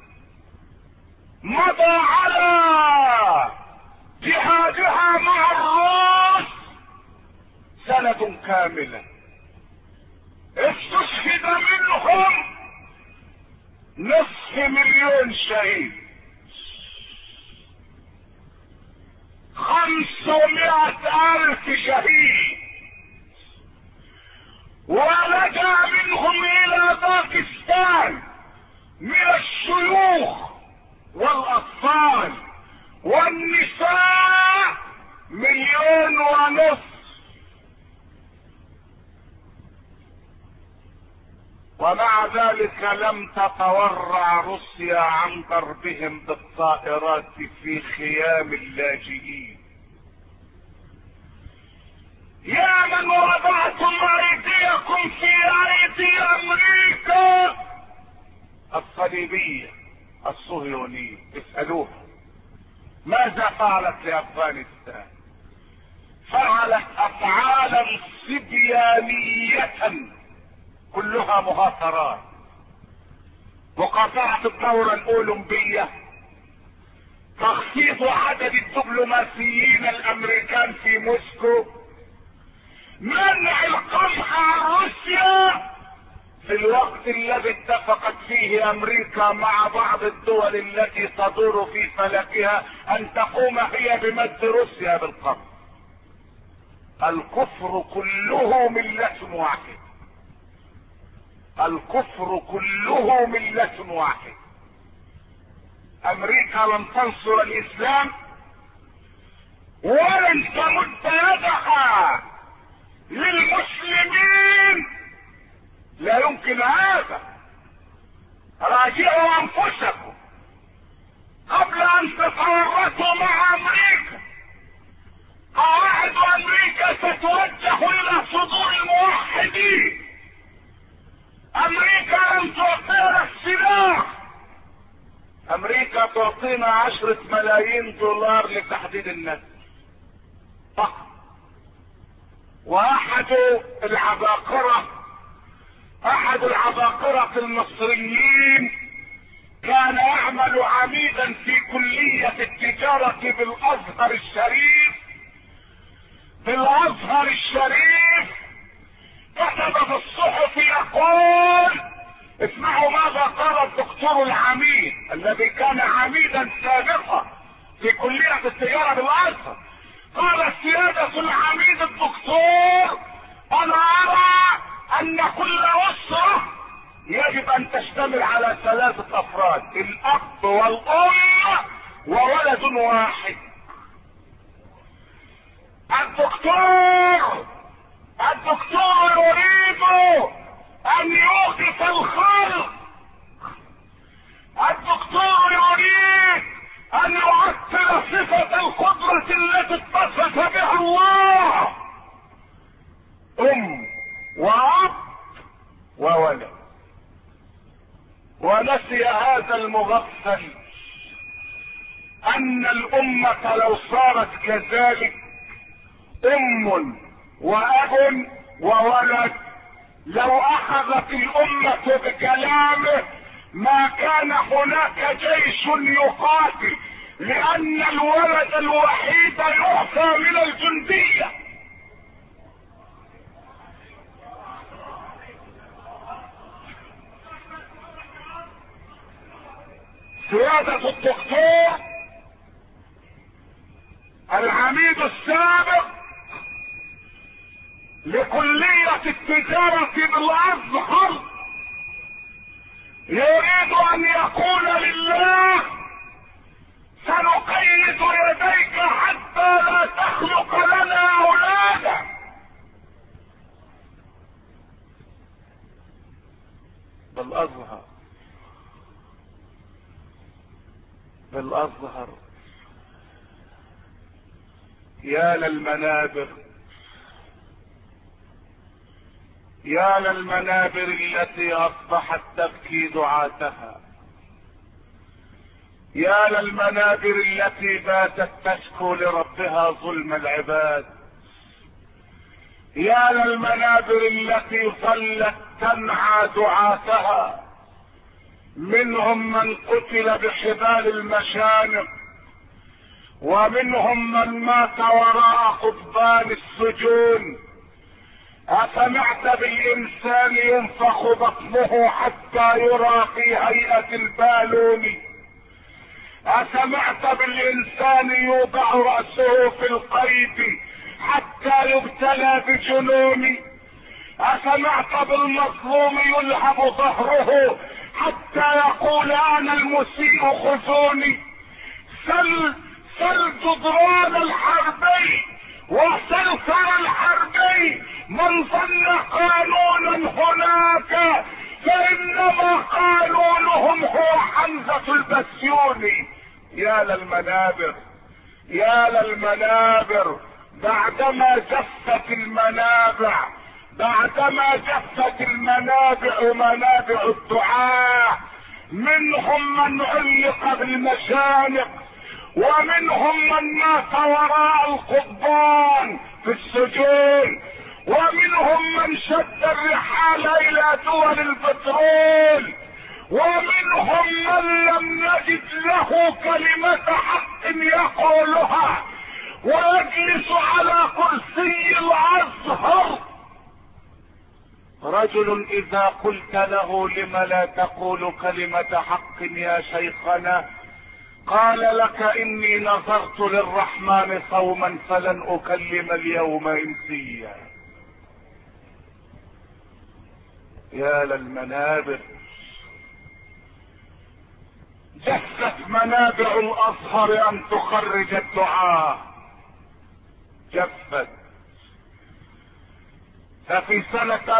مضى على جهادها مع الروس سنة كاملة، استشهد منهم 500,000 شهيد، 500,000 شهيد، ولجأ منهم الى باكستان من الشيوخ والاطفال والنساء 1,500,000. ومع ذلك لم تتورع روسيا عن ضربهم بالطائرات في خيام اللاجئين. يا من وضعتم ايديكم في ايدي امريكا الصليبية الصهيونية، اسألوها ماذا فعلت لافغانستان؟ فعلت افعالا صبيانية كلها مهاترات. مقاطعة الدورة الاولمبية، تخفيض عدد الدبلوماسيين الامريكان في موسكو، منع القمح عن روسيا في الوقت الذي اتفقت فيه امريكا مع بعض الدول التي تدور في فلكها ان تقوم هي بمد روسيا بالقمح. الكفر كله ملة واحد، الكفر كله ملة واحد. امريكا لن تنصر الاسلام ولن تمد يدها للمسلمين، لا يمكن هذا. راجعوا انفسكم قبل ان تتورطوا مع امريكا. قواعد امريكا ستوجه الى صدور الموحدين. امريكا لم تعطينا السلاح، امريكا تعطينا 10 ملايين دولار لتحديد النسل فقط. واحد العباقرة المصريين كان يعمل عميدا في كلية التجارة بالازهر الشريف، كتب في الصحف يقول، اسمعوا ماذا قال الدكتور العميد الذي كان عميدا سابقا في كلية التجارة بالازهر. قال سيادة العميد الدكتور: انا ارى ان كل اسرة يجب ان تشتمل على 3 افراد، الاب والام وولد واحد. الدكتور يريد ان يوقف الخلق. الدكتور يريد ان يعطل صفة القدرة التي اتصف بها الله، ام واب وولد. ونسي هذا المغفل ان الامة لو صارت كذلك، ام واب وولد، لو اخذت الامة بكلامه ما كان هناك جيش يقاتل، لان الولد الوحيد يعفى من الجندية. سيادة الدكتور العميد السابق لكلية التجارة بالازهر يريد ان يقول لله: سنقيد يديك حتى لا تخلق لنا اولادا. بالازهر يا للمنابر، يا للمنابر التي اصبحت تبكي دعاتها، يا للمنابر التي باتت تشكو لربها ظلم العباد، يا للمنابر التي ظلت تنعى دعاتها، منهم من قتل بحبال المشانق، ومنهم من مات وراء قضبان السجون. أسمعت بالإنسان ينفخ بطنه حتى يرى في هيئة البالون؟ أسمعت بالإنسان يوضع رأسه في القيد حتى يبتلى بجنون؟ أسمعت بالمظلوم يلهب ظهره حتى يقول أنا المسيء خذوني؟ سل جدران الحربي وسل ثرى الحربي، من ظن قانونا هناك فإنما قانونهم هو حمزة البسيوني. يا للمنابر، يا للمنابر، بعدما جفت المنابع، بعدما جفت المنابع منابع الدعاء، منهم من علق بالمشانق، ومنهم من مات وراء القضبان في السجون، ومنهم من شد الرحال الى دول البترول، ومنهم من لم يجد له كلمة حق يقولها ويجلس على كرسي الازهر. رجل اذا قلت له لم لا تقول كلمة حق يا شيخنا، قال لك اني نظرت للرحمن صوما فلن اكلم اليوم انسيا. يا للمنابر، جفت منابع الازهر ان تخرج الدعاء، جفت. ففي سنة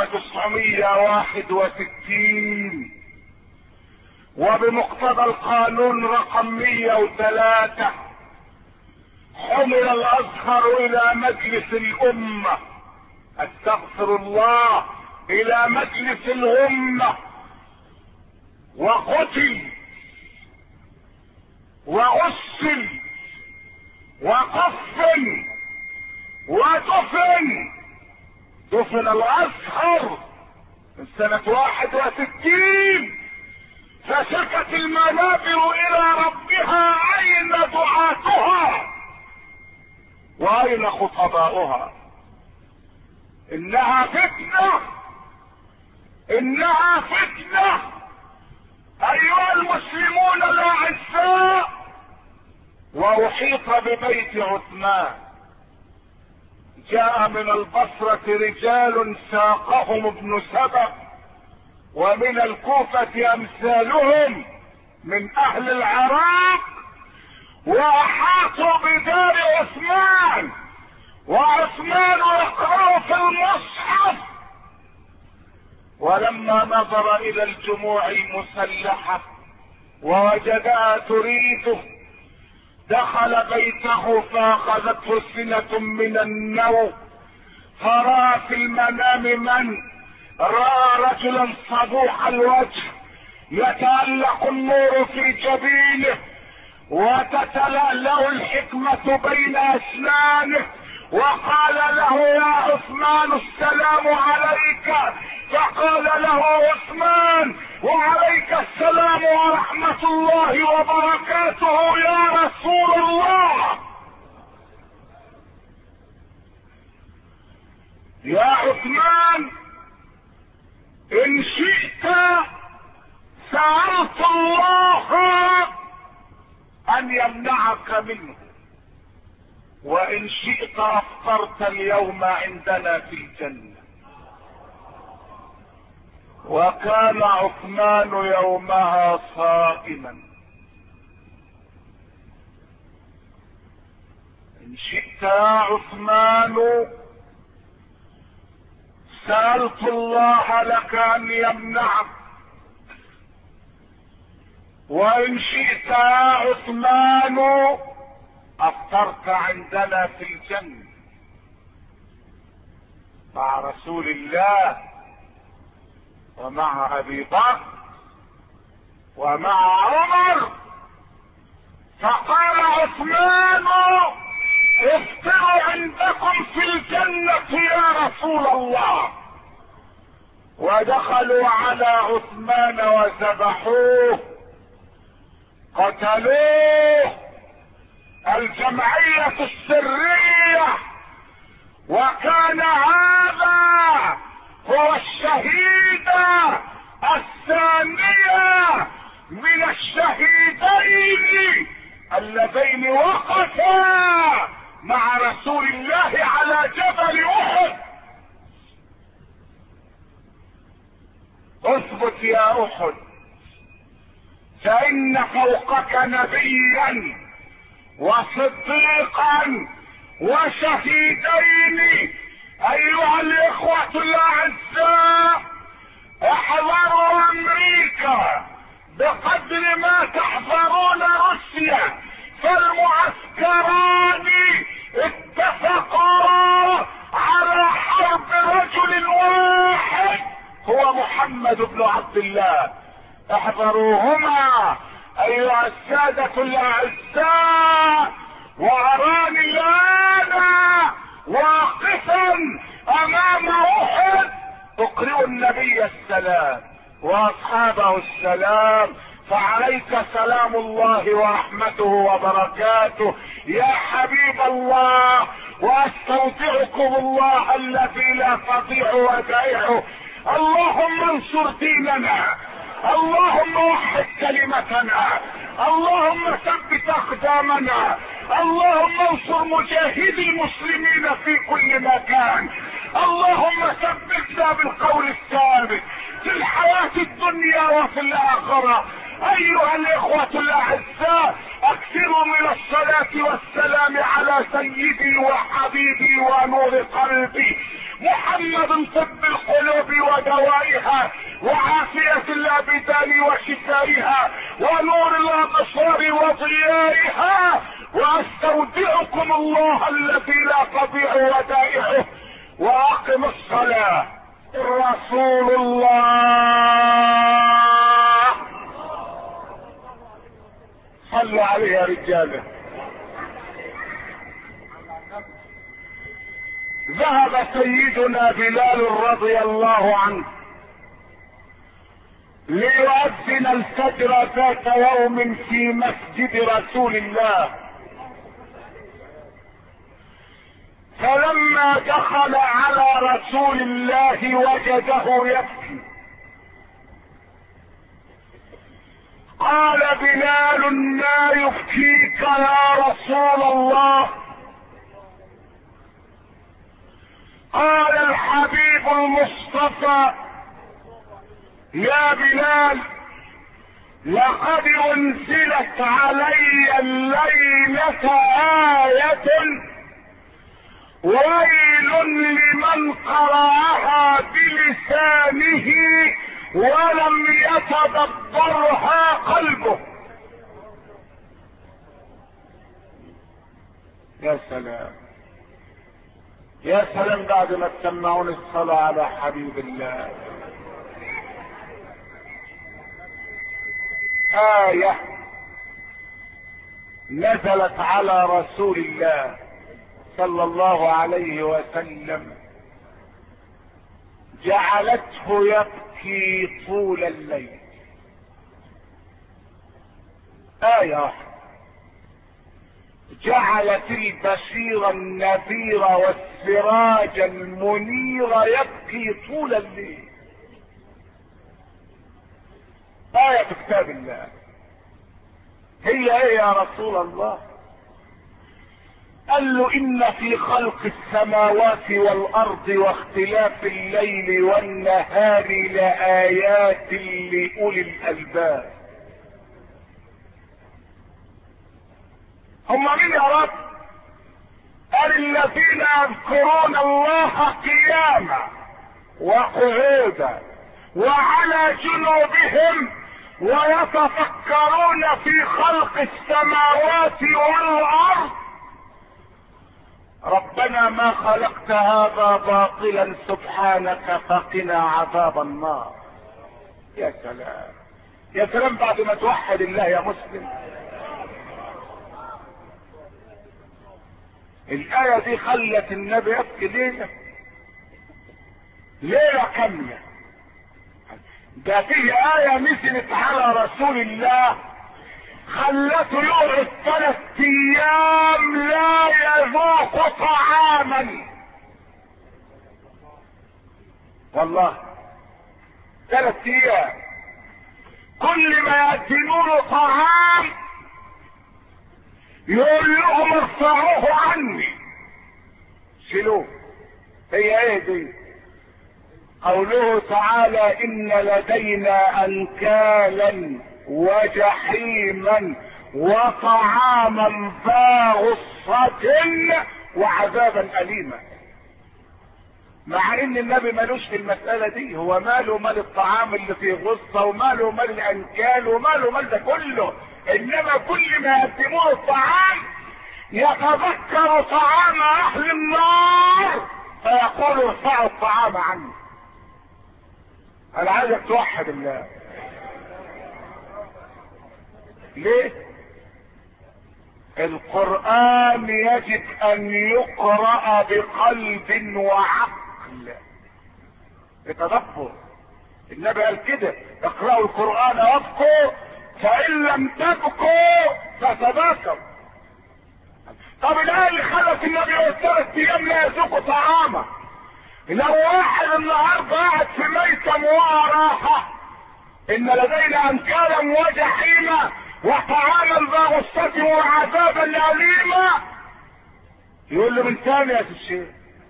1961 وبمقتضى القانون رقم 103 حمل الازهر الى مجلس الامة، استغفر الله، الى مجلس الامة، وقتل وغسل وقفل ودفن. دفن الازهر من سنة 61. فشكت المنابر الى ربها اين دعاتها واين خطباؤها؟ انها فتنة، انها فتنة ايها المسلمون الاعزاء. واحيط ببيت عثمان، جاء من البصرة رجال ساقهم ابن سبأ، ومن الكوفة امثالهم من اهل العراق، واحاطوا بدار عثمان، وعثمان يقرأ في المصحف. ولما نظر الى الجموع المسلحة ووجدها تريده، دخل بيته فاخذته سنة من النوم، فرأى في المنام من رأى رجلا صبوح الوجه يتألق النور في جبينه وتتلألأ الحكمة بين أسنانه، وقال له يا عثمان السلام عليك. فقال له عثمان وعليك السلام ورحمة الله وبركاته يا رسول الله. يا عثمان ان شئت سألت الله ان يمنعك منه، وان شئت افطرت اليوم عندنا في الجنة. وكان عثمان يومها صائما. ان شئت يا عثمان سألت الله لك ان يمنعك، وان شئت يا عثمان افطرت عندنا في الجنة مع رسول الله ومع ابي بكر ومع عمر. فقال عثمان افطروا عندكم في الجنة يا رسول الله. ودخلوا على عثمان وذبحوه، قتلوه الجمعية السرية. وكان هذا هو الشهيد الثانية من الشهيدين اللذين وقفا مع رسول الله على جبل احد. اثبت يا احد، فان فوقك نبيا وصديقا وشهيدين. ايها الاخوة الاعزاء، احذروا امريكا بقدر ما تحذرون روسيا، فالمعسكران اتفقا على حرب رجل واحد هو محمد بن عبد الله. احذروهما ايها السادة الاعزاء. واراني الان واقفا امام احد اقرئ النبي السلام واصحابه السلام، فعليك سلام الله ورحمته وبركاته يا حبيب الله. واستودعكم الله الذي لا تضيع ودائعه. اللهم انصر ديننا، اللهم وحد كلمتنا، اللهم ثبت اقدامنا، اللهم انصر مجاهدي المسلمين في كل مكان، اللهم ثبتنا بالقول الثابت في الحياة الدنيا وفي الاخرة. ايها الاخوة الاعزاء، اكثروا من الصلاة والسلام على سيدي وحبيبي ونور قلبي محمد، طب القلوب ودوائها وعافية الابدان وشفائها ونور الابصار وضيائها. واستودعكم الله الذي لا تضيع ودائعه. واقم الصلاة. رسول الله صلوا عليه يا رجاله. ذهب سيدنا بلال رضي الله عنه ليؤذن الفجر ذات يوم في مسجد رسول الله، فلما دخل على رسول الله وجده يبكي. قال بلال: ما يبكيك يا رسول الله؟ قال الحبيب المصطفى: يا بلال، لقد انزلت علي الليلة آية ويل لمن قرأها بلسانه ولم يتدبرها قلبه. يا سلام يا سلام، بعد ما تسمعون الصلاة على حبيب الله. آية نزلت على رسول الله صلى الله عليه وسلم جعلته يبكي طول الليل. آية جعلت البشير النذير والسراج المنير يبكي طول الليل. آية في كتاب الله. هي ايه يا رسول الله؟ قال له: ان في خلق السماوات والارض واختلاف الليل والنهار لآيات لأولي الألباب. هم مين يا رب؟ قال: الذين يذكرون الله قياما وقعودا وعلى جنوبهم ويتفكرون في خلق السماوات والارض ربنا ما خلقت هذا باطلا سبحانك فقنا عذاب النار. يا سلام يا سلام، بعد ما توحد الله يا مسلم. الآية دي خلت النبي يبكي ليلة كاملة. ده في آية نزلت على رسول الله خلته يقعد 3 أيام لا يذوق طعاما. والله 3 أيام كل ما يقدموا له طعام يقول لهم ارفعوه عني، شيلوه. هي ايه دي؟ قوله تعالى ان لدينا انكالا وجحيما وطعاما ذا غصة وعذابا أليما. مع ان النبي مالوش في المسألة دي، هو ماله مال الطعام اللي فيه غصة، وماله مال الانكال، وماله مال ده كله، انما كل ما يقدموه الطعام يتذكر طعام اهل النار فيقول ارفعوا الطعام عني. انا عايزك توحد الله. ليه؟ القرآن يجب ان يقرأ بقلب وعقل بتدبر. النبي قال كده اقرأوا القرآن وابكوا فإن لم تبكوا فتباكوا. طب الآية اللي خلت النبي 3 أيام لا يذوق طعامه، لو واحد النهارده قاعد في ميتم وراحة ان لدينا انكالا وجحيما وطعاما ذا غصة وعذابا أليما، يقول له من تاني يا الشيخ،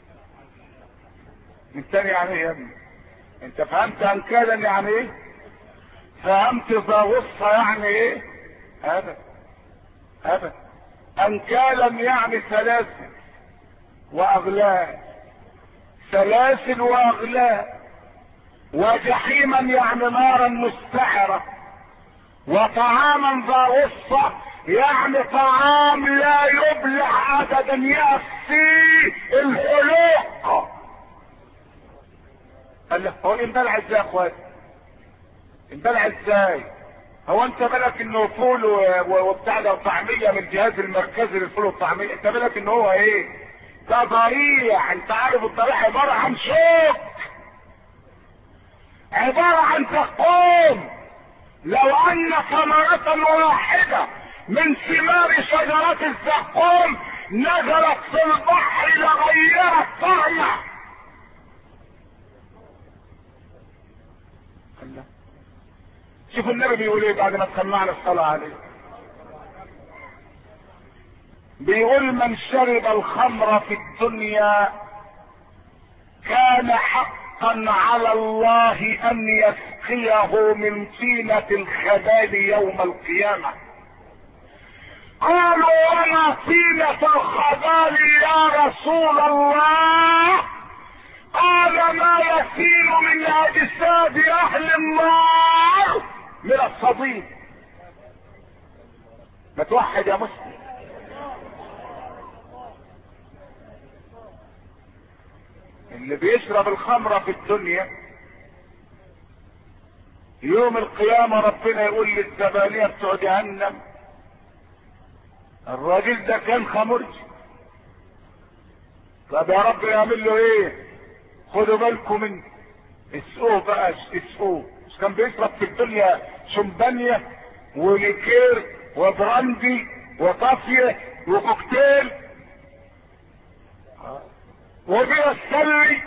من تاني يعني ايه يا ابني؟ انت فهمت انكالا يعني ايه؟ فهمت ذا غصة يعني ايه؟ ابدا انكالا يعني سلاسل واغلال، سلاسل واغلال، وجحيما يعني نارا مستعرة، وطعاما ذا غصة يعني طعام لا يبلع ابدا يأسي الحلوق. قال له هو انبلع ازاي يا اخواتي؟ انبلع ازاي؟ هو انت بالك انه فول وبتاع ده وطعمية من الجهاز المركزي للفول والطعمية؟ انت بالك انه هو ايه؟ ده ضريع. انت عارف الضريع عبارة عن شوك، عبارة عن زقوم. لو ان ثمرة واحدة من ثمار شجرات الزقوم نزلت في البحر لغيرت طعمه. شوفوا النبي بيقول ايه بعد ما سمعنا الصلاة عليه. بيقول من شرب الخمر في الدنيا كان حقا على الله ان يسقيه من طينة الخبال يوم القيامة. قالوا وما طينة الخبال يا رسول الله؟ قال ما يسيل من اجساد اهل النار من الصديد. ما توحد يا مسلم. اللي بيشرب الخمرة في الدنيا يوم القيامة ربنا يقول للزبانية بتوع جهنم الراجل ده كان خمرجي. طب يا رب يعمل له ايه؟ خدوا بالكم منه، اسقوه بقى، اسقوه. مش كان بيشرب في الدنيا شمبانيا وليكير وبراندي وطافية وكوكتيل وبيها السلي؟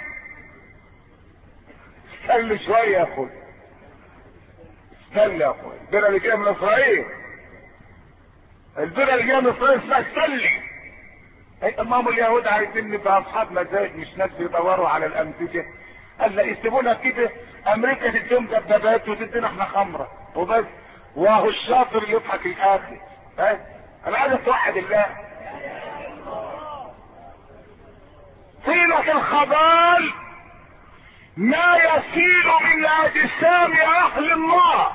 استل شوية يا اخوي، استل يا اخوي. البيرة اللي جاية من اسرائيل، البيرة اللي جاية من اسرائيل اسمها السلي. امام اليهود عايزين نبقى اصحاب مزاج، مش ناس بيدوروا على الامزجة. قال لا يسيبونا كده، امريكا تديهم دبابات وتدينا احنا خمرة وبس، وهو الشاطر اللي يضحك الاخر. انا عايز اتوحد الله. طينة الخبال ما يسيل من اجسام اهل النار.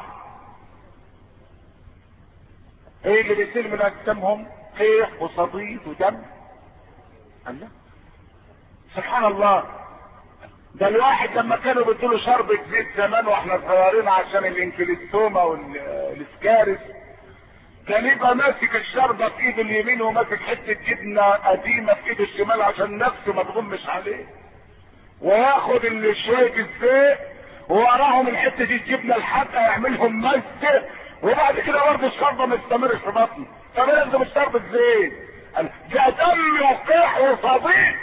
ايه اللي بيسيل من اجسامهم؟ قيح وصديد ودم. الله سبحان الله. ده الواحد لما كانوا بيدوا شربة زيت زمان واحنا صغيرين عشان الانكليستوما والسكارس، كان يبقى ماسك الشربة في ايده اليمين وماسك حتة جبنة قديمة في ايده الشمال عشان نفسه ما تغمش عليه، وياخد اللي شوية الزيت ووراهم من حتة الجبنة الحادقة يعملهم مسك، وبعد كده برضه الشربة ما تستمرش في بطنه. طب لازم الشربة زيت، ده دم وقيح وصديق.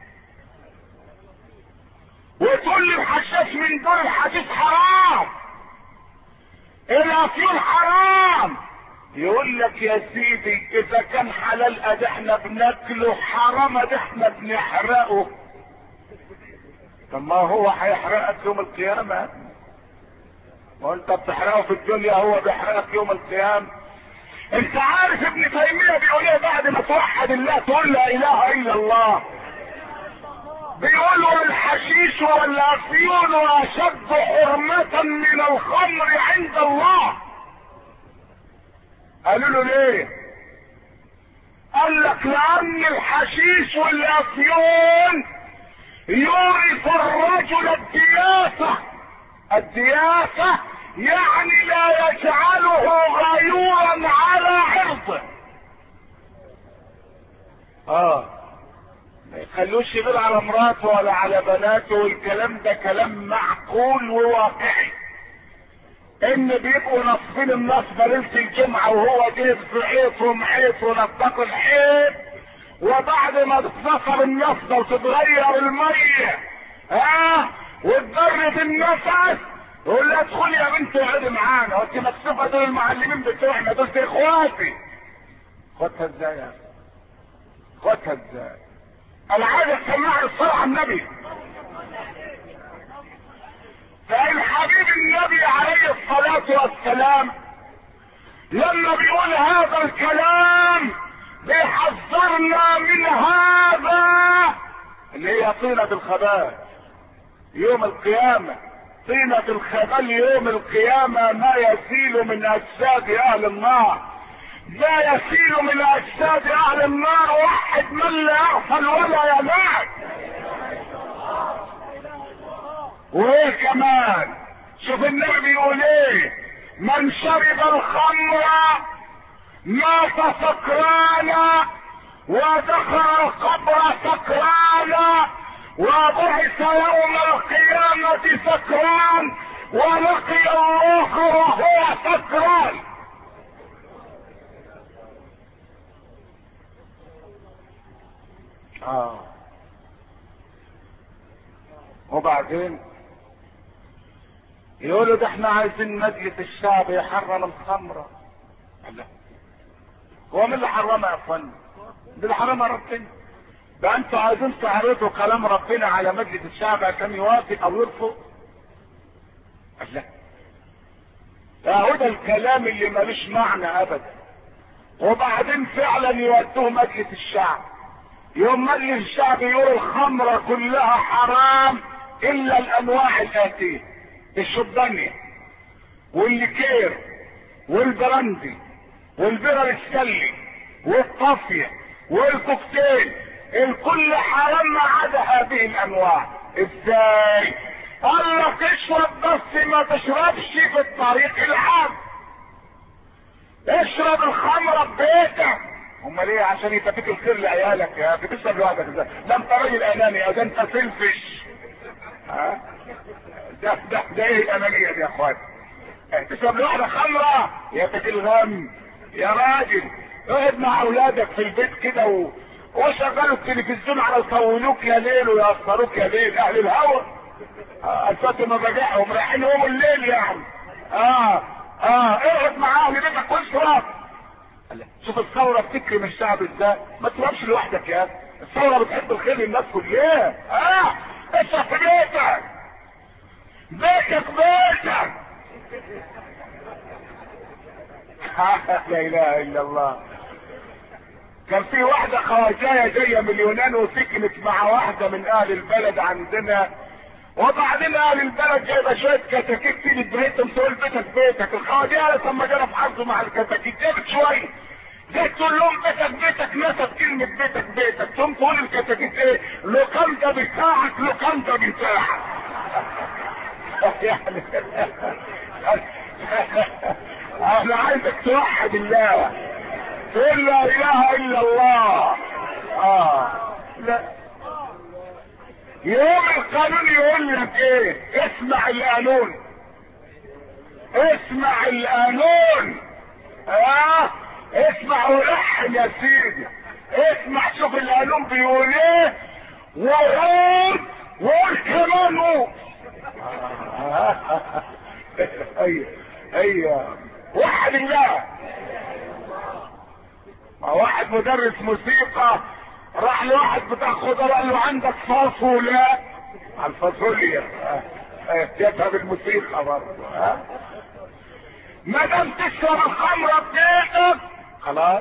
وتقول لي الحشاش من دول الحشيش حرام، الافيون حرام. يقول لك يا سيدي اذا كان حلال ادي احنا بناكله، حرام ادي احنا بنحرقه. طب ما هو هيحرقك يوم القيامة، وانت بتحرقه في الدنيا هو بيحرقك يوم القيامة. انت عارف ابن تيمية بيقول ايه بعد ما توحد الله تقول لا اله الا الله؟ بيقول والحشيش والافيون اشد حرمة من الخمر عند الله. قالوا له ليه؟ قال لك لان الحشيش والافيون يورث الرجل الدياسة. الدياسة يعني لا يجعله غيورا على عرضه. ما يخلوش يغير على مراته ولا على بناته، والكلام ده كلام معقول وواقعي. ان بيبقوا نصفين النصبة ليلة الجمعة وهو جايب في حيط ومحيط ونطق الحيط، وبعد ما تتنصب النصبة وتتغير المية وتجرد النفس يقول لها ادخلي يا بنت اقعدي معانا، وانت مكسوفة دول المعلمين بتوعنا، دول اخواتي. خدها ازاي يا اخي؟ خدها ازاي؟ انا عايز اسمع الصلاة النبي. فالحبيب النبي عليه الصلاة والسلام لما بيقول هذا الكلام بيحذرنا من هذا اللي هي طينة الخبال يوم القيامة. طينة الخبال يوم القيامة ما يسيل من اجساد اهل النار، ما يسيل من اجساد اهل النار واحد من لا يغفل ولا ينام. وايه كمان؟ شوف النبي بيقول ايه؟ من شرب الخمر مات سكرانا ودخل القبر سكرانا وبعث يوم القيامة سكران ولقي الله وهو سكران. وبعدين يقولوا ده احنا عايزين مجلس الشعب يحرم الخمرة. لا، هو مين اللي حرمها يا اخوانا؟ ده اللي حرمها ربنا. ده انتوا عايزين تعرضوا كلام ربنا على مجلس الشعب عشان يوافق او يرفض؟ لا، ده الكلام اللي ملوش معنى ابدا. وبعدين فعلا يودوه مجلس الشعب، يوم مجلس الشعب يقول الخمرة كلها حرام الا الانواع الاتيه: الشبانية والليكير والبراندي والبرر السلي والطافية والكوكتيل، الكل حرام ما عدا هذه الانواع. ازاي؟ قال لك اشرب بس ما تشربش في الطريق العام، اشرب الخمرة ببيتك. امال ايه؟ عشان يبقى فيك الخير لعيالك. يا بتشرب لوحدك ازاي؟ ده انت راجل اناني، ده انت سلفش. ده ايه الانانية دي يا اخوان؟ تشرب لوحدك خمرة يا بيت الغم يا راجل. اقعد مع اولادك في البيت كده وشغلوا التلفزيون على يطولوك يا ليل ويأثروك يا ليل. اهل الهوى الفاتمة بجاعهم رايحين يوم الليل يعني. اقعد مع اهل بيتك واشرب. شوف الثورة بتكرم الشعب ازاي. ما تشربش لوحدك يا اخي، الثورة بتحب الخير للناس كلها. اشرب في بيتك، بيتك. لا اله الا الله. كان في واحدة خواجاية جاية من اليونان وسكنت مع واحدة من اهل البلد عندنا، وبعدين اهل البلد جايبه شويه كتاكيت تيجي بيتهم تقول بيتك. الخواجاية لما جرى في حظه مع الكتاكيت جابت شويه، جيت تقول لهم بيتك نسب كلمة بيتك ثم تقول الكتاكيت ايه؟ لوكاندا بتاعك يعني انا عايزك توحد الله، تقول لا اله الا الله. لا، يوم القانون يقول لك ايه؟ اسمع القانون، اسمع القانون. اسمع ولحن يا سيدي، اسمع شوف القانون بيقول ايه، وقول كمان قول. ايوه وحد الله. واحد مدرس موسيقى راح لواحد بتاع خضار قال له عندك فاصوليا؟ على الفاصوليا جابها بالموسيقى برضه. ما دام تشرب الخمره بتاعتك خلاص،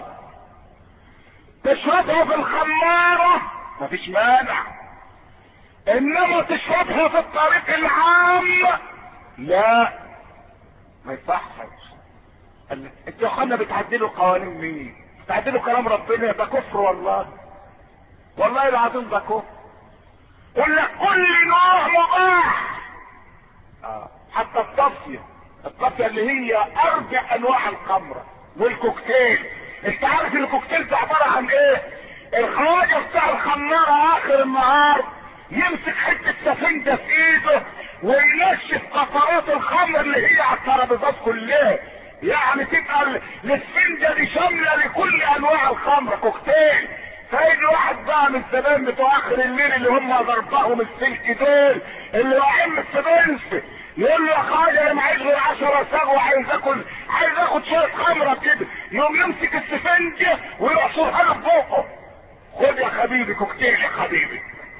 تشربها في الخماره مفيش مانع، انما تشربها في الطريق العام لا، ما يصحش. انتوا يا اخوانا بتعدلوا قوانين مين؟ بتعدلوا كلام ربنا، ده كفر والله، والله العظيم ده كفر. قل لك كل نوع مباح، حتى الطافيه اللي هي ارجع انواع الخمره والكوكتيل. انت عارف الكوكتيل ده عباره عن ايه؟ الخواجه بتاع الخماره اخر النهار يمسك حته سفنجه في ايده وينشف قطرات الخمر اللي هي على الترابيزات كلها، يعني تبقى السفنجه دي شامله لكل انواع الخمر كوكتيل. فايد واحد بقى من الزمان بتوع اخر الليل اللي هم ضربهم السلك دول اللي واقعين من السبنس، يقول له يا خواجه انا معيش غير 10 ساغ وعايز اخد شويه خمره كده، يقوم يمسك السفنجه ويعصرها له في بقه. خد يا حبيبي كوكتيل يا حبيبي.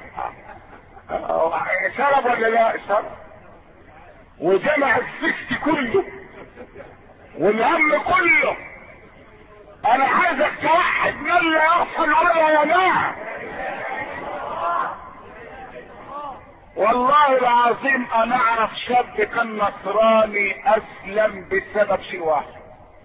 شرب ولا لا؟ شرب وجمع السكت كله والهم كله. انا عايزك توحد من لا يحصل ولا يا جماعه. والله العظيم انا اعرف شاب كان نصراني اسلم بسبب شيء واحد.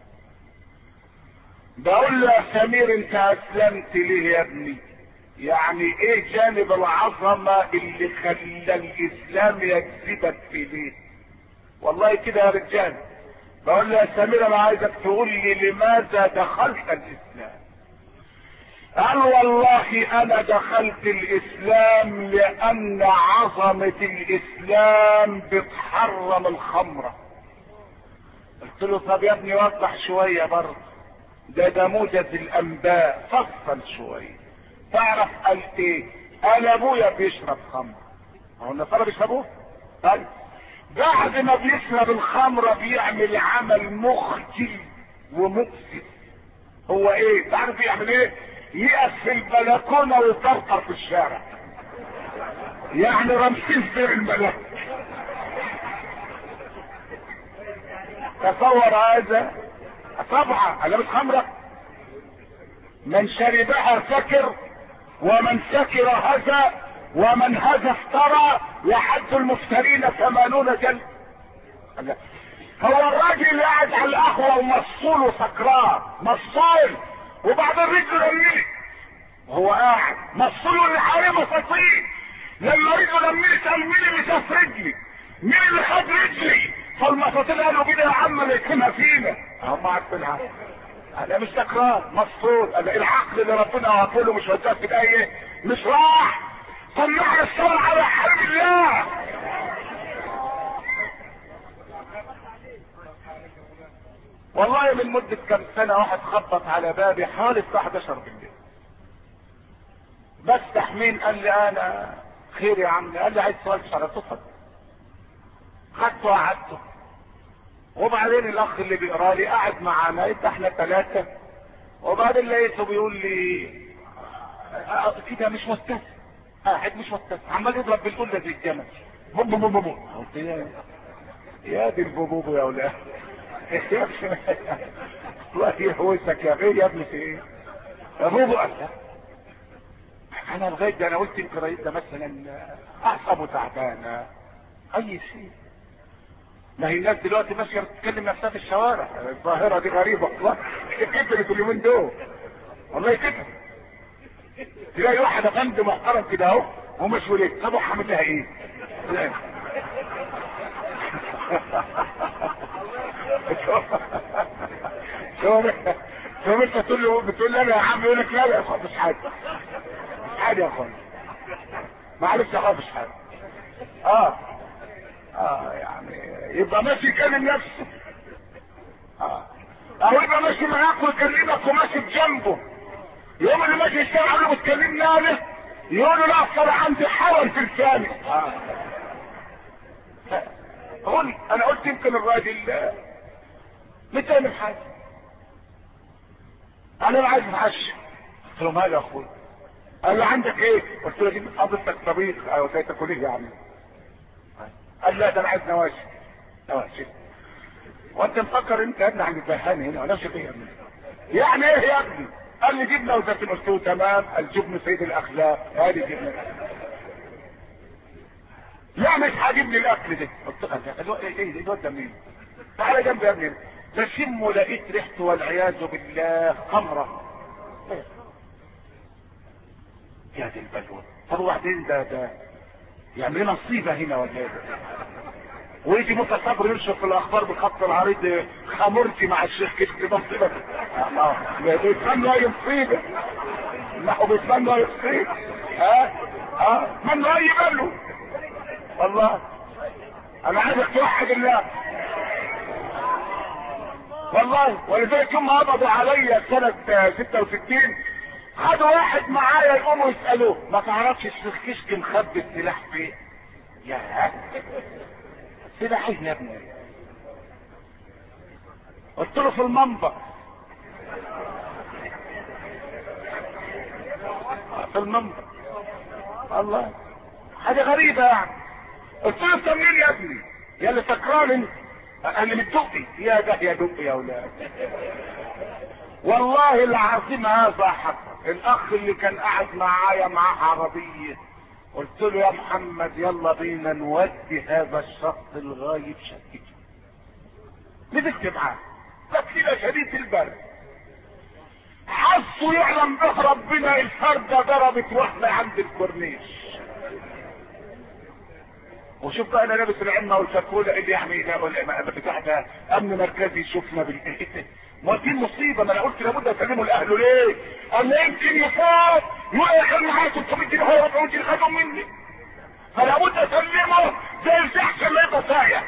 بقول له يا سمير انت اسلمت ليه يا ابني؟ يعني ايه جانب العظمه اللي خلى الاسلام يجذبك اليه؟ والله كده يا رجال. بقول له يا سمير انا عايزك تقول لي لماذا دخلت الاسلام؟ قال والله انا دخلت الاسلام لان عظمة الاسلام بتحرم الخمرة. قلت له طب يا ابني وضح شوية برضه، ده موجز الانباء، فصل شوية. تعرف قال ايه؟ قال ابويا بيشرب خمرة. هو النصارى بيشربوه؟ طيب بعد ما بيشرب الخمرة بيعمل عمل مخجل ومؤسف. هو ايه؟ تعرف يعمل ايه؟ يقف في البلكونة ويطرطر في الشارع، يعني رمسيس زي الملاك. تصور هذا. طبعا انا مش خمرة، من شربها سكر ومن سكر هذا ومن هذا افترى وحد المفترين 80 جلد. هو الراجل اللي قاعد على القهوه ومصول وسكران مصول وبعدين رجله لملت وهو قاعد مصول واللي حواليه مساطيل، لما رجله لملت قال مين اللي شاف رجلي؟ مين اللي خد رجلي؟ فالمساطيل قالوا كده يا عم اللي يكتمها فينا. هم عارفينها. انا مش سكران مصول، العقل اللي ربنا عطوله مش وداه في ايه؟ مش راح. طلعنا الصلاة على حرب الله. والله من مدة كم سنة واحد خبط على بابي حوالي الساعة 11 بالليل. بفتح مين؟ قال لي انا خير يا عم. قال لي عايز سؤال شرع. اتفضل. خدته وقعدته وبعدين الاخ اللي بيقرا لي قاعد معانا، يبقى احنا 3. وبعدين لقيته بيقول لي كده مش مستسلم، قاعد مش مستسلم عمال يضرب بالقله زي الجمل. بوم بوم بوم. قلت يا دي البوبوبو يا ولاد. الله يحوسك يا غير يا ابني في ايه؟ يا بوبو. انا لغايه ده انا قلت يمكن الرئيس ده مثلا اعصابه تعبانه اي شيء. ما هي الناس دلوقتي ماشيه بتتكلم نفسها في الشوارع. الظاهره دي غريبه والله. كترت اليومين دول والله كده. تلاقي واحد افندي محترم كده اهو ومش ولد، طب هعمل لها ايه؟ تقوم انت بتقول لي انا يا عم، يقول لك لا يا اخوان مش حاجه، مش حاجه يا اخوان، معلش يا اخوان مش حاجه. يعني يبقى ماشي يكلم نفسه، او يبقى ماشي معاك ويكلمك وماشي بجنبه، يوم اللي ماشي يشتغل له بتكلمني انا يقول له لا اصل عندي حول في لساني. قول انا قلت يمكن الراجل متعمل حاجه، انا عايز اتعشى. قلت له مالي يا اخويا؟ قال لي عندك ايه؟ قلت له اجيب حضرتك طبيخ او تاكل ايه يا عم؟ قال لا ده انا عايز نواشف. نواشف؟ وانت مفكر انت يا ابني عن البهاني هنا؟ نواشف ايه يا ابني؟ يعني ايه يا ابني؟ قال لي جبنه وزيتون. قلت له تمام، الجبن سيد الاخلاق، هذه جبنه. لا مش هجيب لي الاكل ده. قلت له ايه الواد ده مين؟ تعالى جنبي يا ابني. بشم ولقيت ريحته والعياذ بالله خمره. يا دي البلوه. طب وبعدين ده يعمل لنا مصيبه هنا ولا ايه؟ ويجي موسى صبري ينشر في الاخبار بالخط العريض خمرتي مع الشيخ كشك ده مصيبه. بيتمنوا اي مصيبه، ما هو بيتمنوا اي مصيبه. من اي بلو والله. انا عايزك توحد الله والله. ولذلك يوم ما قبضوا عليا سنه 66 خدوا واحد معايا يقوموا يسالوه ما تعرفش الشيخ كشك مخبي السلاح فين؟ يا سلاح يا ابني. قلت له في المنبر. في المنبر. الله حاجه غريبه يعني. قلت له انت منين يا ابني؟ يا اللي سكران انا متدقي. يا ده يا دقي يا ولاد. والله العظيم هذا حق. الاخ اللي كان قاعد معايا معاه عربيه، قلت له يا محمد يلا بينا نودي هذا الشخص الغايب شقته. نزلت معاه بس كده شديد البرد، حظه يعلم به ربنا الفرده ضربت واحده عند الكورنيش. وشوف بقى انا لابس العمه والكاكوله اللي يعني بتاع ده امن مركزي شفنا بالايه. ما دي مصيبه. ما انا قلت لابد اسلمه لاهله. ليه؟ قال لي يمكن يصاب يقع معاه 300 جنيه هو 400 جنيه خدهم مني، فلا بد اسلمه زي الجحش اللي يبقى سايح.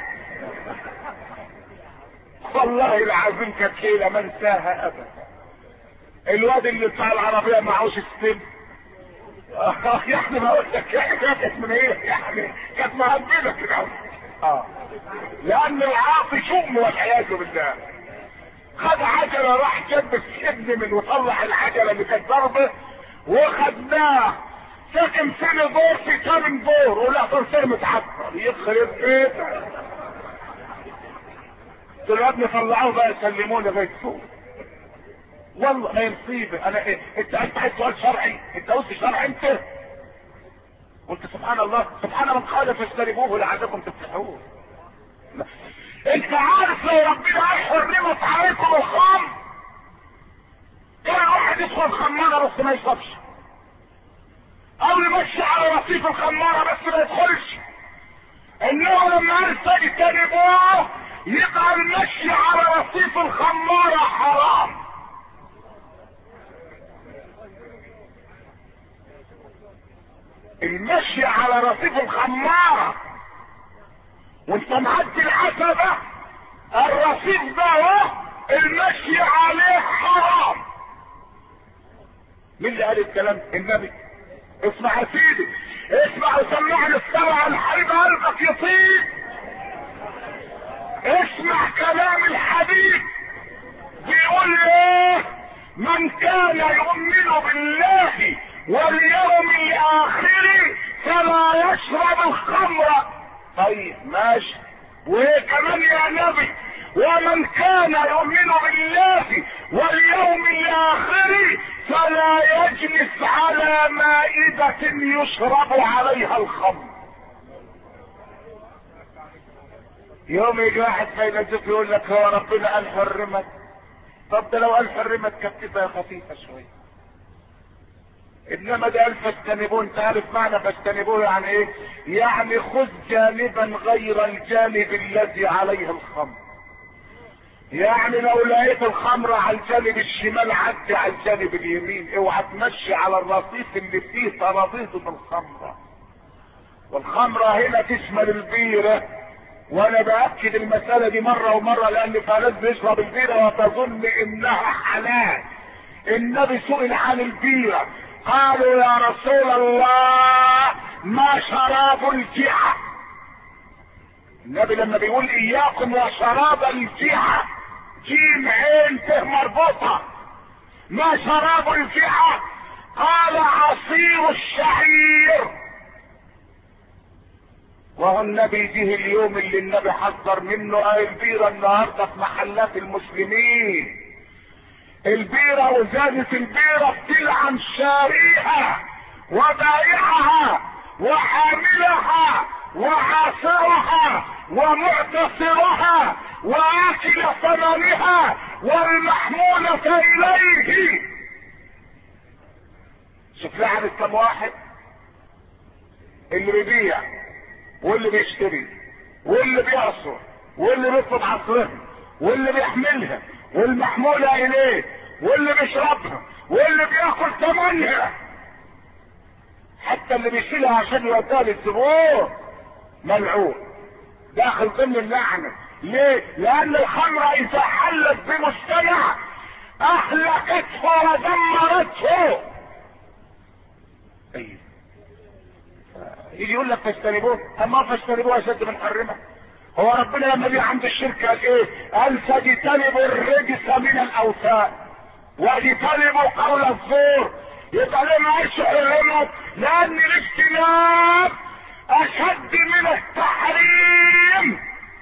والله العظيم كانت ليله ما انساها ابدا. الواد اللي بتاع العربيه معهوش ستيب. يعني ما قلت لك يعني كانت من ايه يعني؟ كانت مهبله كده. لان العاطي شؤم والعياذ بالله. خد عجله راح جاب السجن من وطلع العجله اللي كانت ضربه وخدناه ساكن سنه دور في 8 دور ولا تنصير متعطل يخرب بيتك. قلت له يا ابني طلعوه بقى سلموه لغايه فوق. والله ما مصيبه. انا ايه انت عايز سؤال شرعي؟ انت قلت شرعي انت؟ قلت سبحان الله سبحان من قال فاجتنبوه لعلكم تفلحون. انت عارف لو ربنا حرمت عليكم الخمر كان واحد يدخل الخمارة بس ما يشربش، او يمشي على رصيف الخمارة بس ما يدخلش. انه لما عرف يجتنبوه يبقى المشي على رصيف الخمارة حرام. المشي على رصيف الخمارة وانت معدي العتبة الرصيف ده المشي عليه حرام. مين اللي قال الكلام؟ النبي. اسمع يا سيدي، اسمع وسمعني السبع الحريب قلبك يطيب. اسمع كلام الحبيب بيقول ايه؟ من كان يؤمن بالله واليوم الاخر فلا يشرب الخمر. طيب ماشي. وكمان يا نبي ومن كان يؤمن بالله واليوم الاخر فلا يجلس على مائدة يشرب عليها الخمر. يوم يجي واحد فيلسوف يقول لك هو ربنا قال حرمت. طب ده لو قال حرمت كانت تبقى خفيفة شوية. انما ده قال فاجتنبوه. انت عارف معنى فاجتنبوه يعني ايه؟ يعني خذ جانبا غير الجانب الذي عليه الخمر. يعني لو لقيت الخمرة على الجانب الشمال عدي على الجانب اليمين، اوعى تمشي على الرصيف اللي فيه ترابيزة الخمرة. والخمرة هنا تشمل البيرة، وانا باكد المسألة دي مرة ومرة لان في ناس بيشرب البيرة وتظن انها حلال. النبي سئل عن البيرة قالوا يا رسول الله ما شراب الجحا. النبي لما بيقول اياكم وشراب الجحا، جيم عين ته مربوطة، ما شراب الجحا؟ قال عصير الشعير. وهو النبي جه اليوم اللي النبي حذر منه البيرة النهارده في محلات المسلمين. البيرة وزازة البيرة بتلعن شاريها وبائعها وحاملها وعاصرها ومعتصرها واكل ثمنها والمحمولة اليه. شوف لعنة كم واحد، اللي بيبيع واللي بيشتري واللي بيعصر واللي بيطلب عصرها واللي بيحملها والمحمولة اليه واللي بيشربها واللي بياكل ثمنها، حتى اللي بيشيلها عشان يوديها للزبون ملعون داخل ضمن اللعنة. ليه؟ لان الخمرة اذا حلت بمجتمع اهلكته ودمرته. ايوه يجي يقول لك فاجتنبوه، اما فاجتنبوه اشد من حرمه. هو ربنا لما جه عند الشرك قال ايه؟ قال فاجتنبوا الرجس من الاوثان واجتنبوا قول الزور. يبقى ليه ما قالش حرمه؟ لان الاجتناب اشد من التحريم.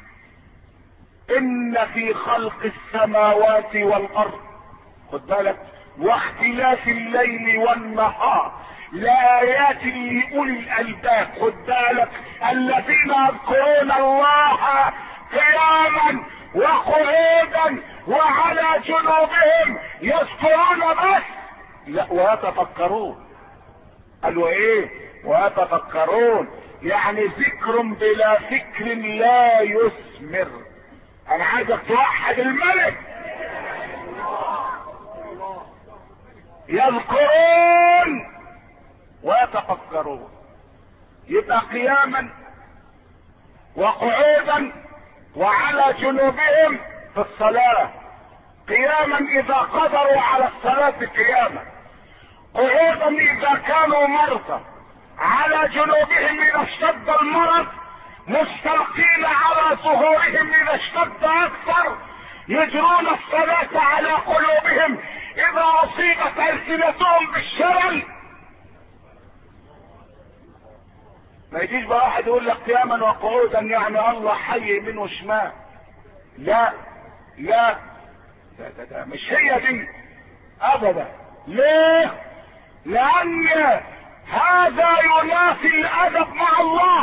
ان في خلق السماوات والارض، خد بالك، واختلاف الليل والنهار لآيات لأولي الألباب، خد بالك، الذين يذكرون الله قياما وقعودا وعلى جنوبهم يذكرون بس لا ويتفكرون. قالوا ايه؟ ويتفكرون، يعني ذكر بلا فكر لا يثمر. انا عايزك توحد الملك. يذكرون ويتفكرون، يبقى قياما وقعودا وعلى جنوبهم في الصلاة، قياما اذا قدروا على الصلاة قياما، قعودا اذا كانوا مرضى، على جنوبهم اذا اشتد المرض، مستلقين على ظهورهم اذا اشتد اكثر، يجرون الصلاة على قلوبهم اذا اصيبت السنتهم بالشلل. ما يجيش بقى واحد يقول لك قياما وقعودا يعني الله حي يمين وشمال. لا لا ده مش هي دي ابدا. ليه؟ لان هذا ينافي الادب مع الله.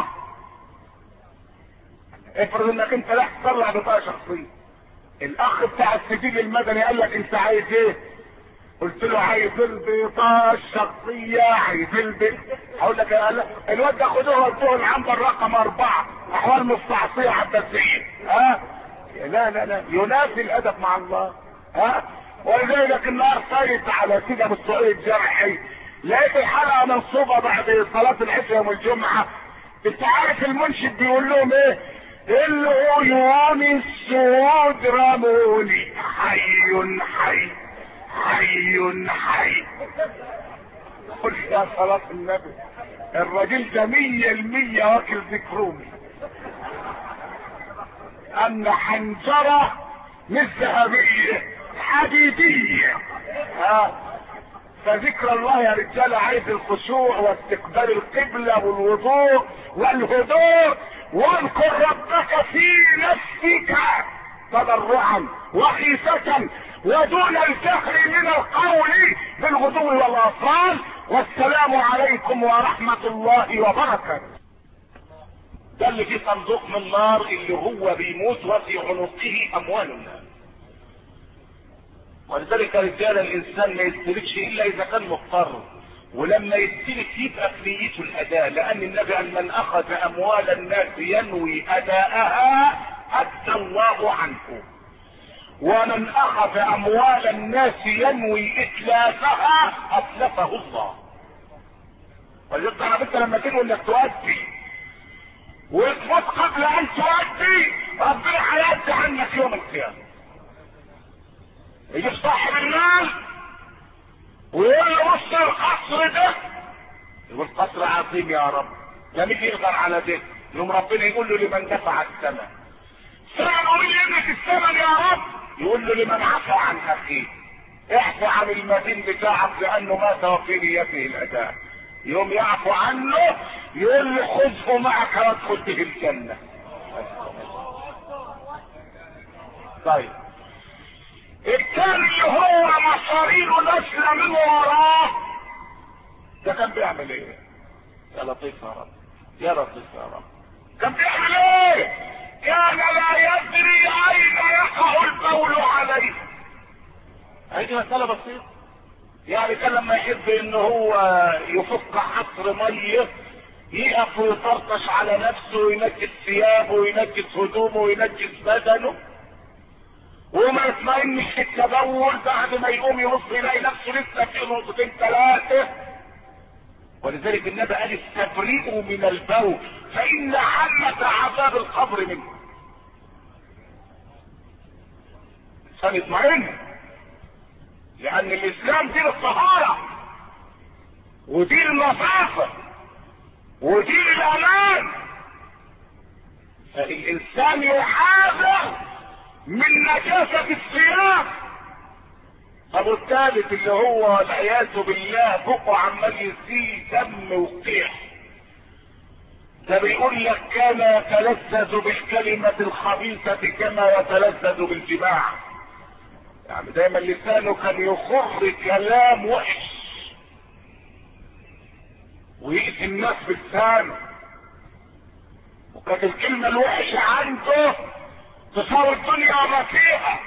افرض انك انت رايح تطلع بطاقه شخصيه، الاخ بتاع السجل المدني قال لك انت عايز ايه؟ قلت له عايز البطاقه الشخصيه، عايز هقول لك الواد ده خدوه ودوه العنبر رقم 4 احوال مستعصيه عباسيه. ها؟ لا لا لا، ينافي الادب مع الله. ها؟ ولذلك النهار صايت على سيدة بالسعيد الجرحي، لقيت الحلقه منصوبه بعد صلاه العشاء يوم الجمعه. انت عارف المنشد بيقول لهم ايه؟ العيون السود رموني حي حي حي حي. قل يا صلاة النبي، الراجل ده 100% واكل ذكرومي. ان حنجرة مش ذهبية، حديدية. فذكر الله يا رجالة عايز الخشوع واستقبال القبلة والوضوء والهدوء. واذكر ربك في نفسك تضرعا وخيفة ودون الجهر من القول بالغدو والاصال. والسلام عليكم ورحمة الله وبركاته. ده اللي في صندوق من نار اللي هو بيموت وفي عنقه اموال الناس. ولذلك يا رجال الانسان ما يستلكش الا اذا كان مضطر، ولما يستلك يبقى في نيته الاداء، لان النبي قال من اخذ اموال الناس ينوي اداءها ادى الله عنه. ومن اخذ اموال الناس ينوي اتلافها اتلفه الله. ولذلك انت لما تقول انك تؤدي وتموت قبل ان تؤدي، ربنا هيأدي عنك يوم القيامة. يجي صاحب المال ويقول له بص القصر ده، يقول قصر عظيم يا رب، لا مين يقدر على ده. يوم ربنا يقول له لمن دفع الثمن. ثمن قيمة الثمن يا رب، يقول له لمن عفى عن اخيه. اعفى عن المدين بتاعك لانه مات وفي نيته الاداء. يوم يعفو عنه يقول له خذه معك وادخل به الجنة. طيب الثاني اللي هو مصارير نسل من وراه، ده كان بيعمل ايه؟ يا لطيف يا رب، يا لطيف يا رب. كان بيعمل ايه؟ كان لا يدري اين يقع البول عليه. هذه مسألة بسيطة. يعني كان لما يحب ان هو يفك حصر ميه يقف ويطرطش على نفسه وينجس ثيابه وينجس هدومه وينجس بدنه وما يطمئنش التبول، بعد ما يقوم يبص يلاقي نفسه لسه في نقطتين ثلاثه. ولذلك النبي قال استبرئوا من البول فان عامة عذاب القبر منه. عشان يطمئن، لان الاسلام دين الطهارة ودين النظافة ودين الامان. فالانسان يحاذر من نجاسة الثياب. ابو الثالث اللي هو والعياذ بالله بقه عمال يزيد دم وقيح، ده بيقول لك كان يتلذذ بالكلمة الخبيثة كما يتلذذ بالجماع. يعني دايما لسانه كان يخر كلام وحش ويأذي الناس بلسانه، وكانت الكلمة الوحشة عنده تساوي الدنيا وما فيها.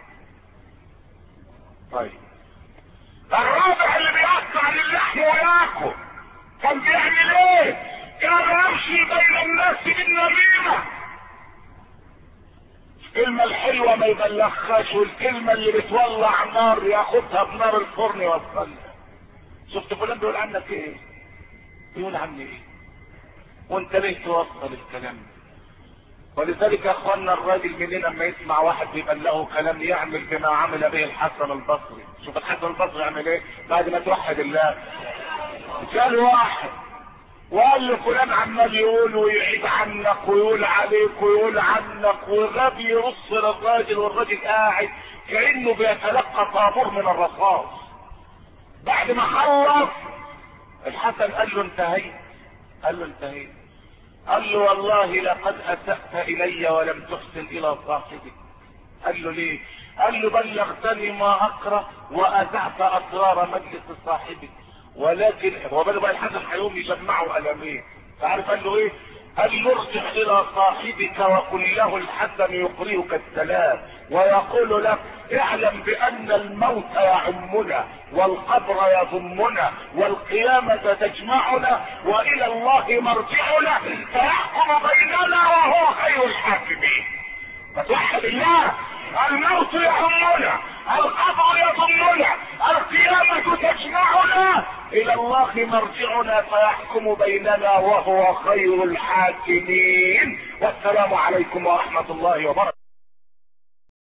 طيب الرابع اللي بيقطع للحم وياكل كان بيعمل ايه؟ كان يمشي بين الناس بالنميمة. الكلمة الحلوة ما يبلغهاش، والكلمة اللي بتولع نار ياخدها بنار الفرن يوصلها. شفت فلان بيقول عنك ايه؟ بيقول عني ايه؟ وانت ليه توصل الكلام ده؟ ولذلك يا اخوانا الراجل مننا لما يسمع واحد بيبلغه كلام يعمل بما عمل به الحسن البصري. شوف الحسن البصري يعمل ايه بعد ما توحد الله. جاء واحد وقال له فلان عمال يقول ويعيد عنك ويقول عليك ويقول عنك، وغبي يرص للراجل والراجل قاعد كأنه بيتلقى طابور من الرصاص. بعد ما خلص الحسن قال له انتهيت. قال له انتهيت. قال له والله لقد اسأت الي ولم تحسن الى صاحبك. قال له ليه؟ قال له بلغتني ما اكره واذعت اسرار مجلس صاحبك. ولكن هو بقى الحسن هيقوم يجمعه قلمين، فعارف قال له ايه؟ قال له ارجع الى صاحبك وقل له الحسن يقرئك السلام ويقول لك اعلم بان الموت يعمنا والقبر يضمنا والقيامة تجمعنا والى الله مرجعنا فيحكم بيننا وهو خير الحاكمين. فتوحد الله. الموت يهمنا، القبر يضمنا، القيامة تجمعنا، الى الله مرجعنا فيحكم بيننا وهو خير الحاكمين. والسلام عليكم ورحمة الله وبركاته.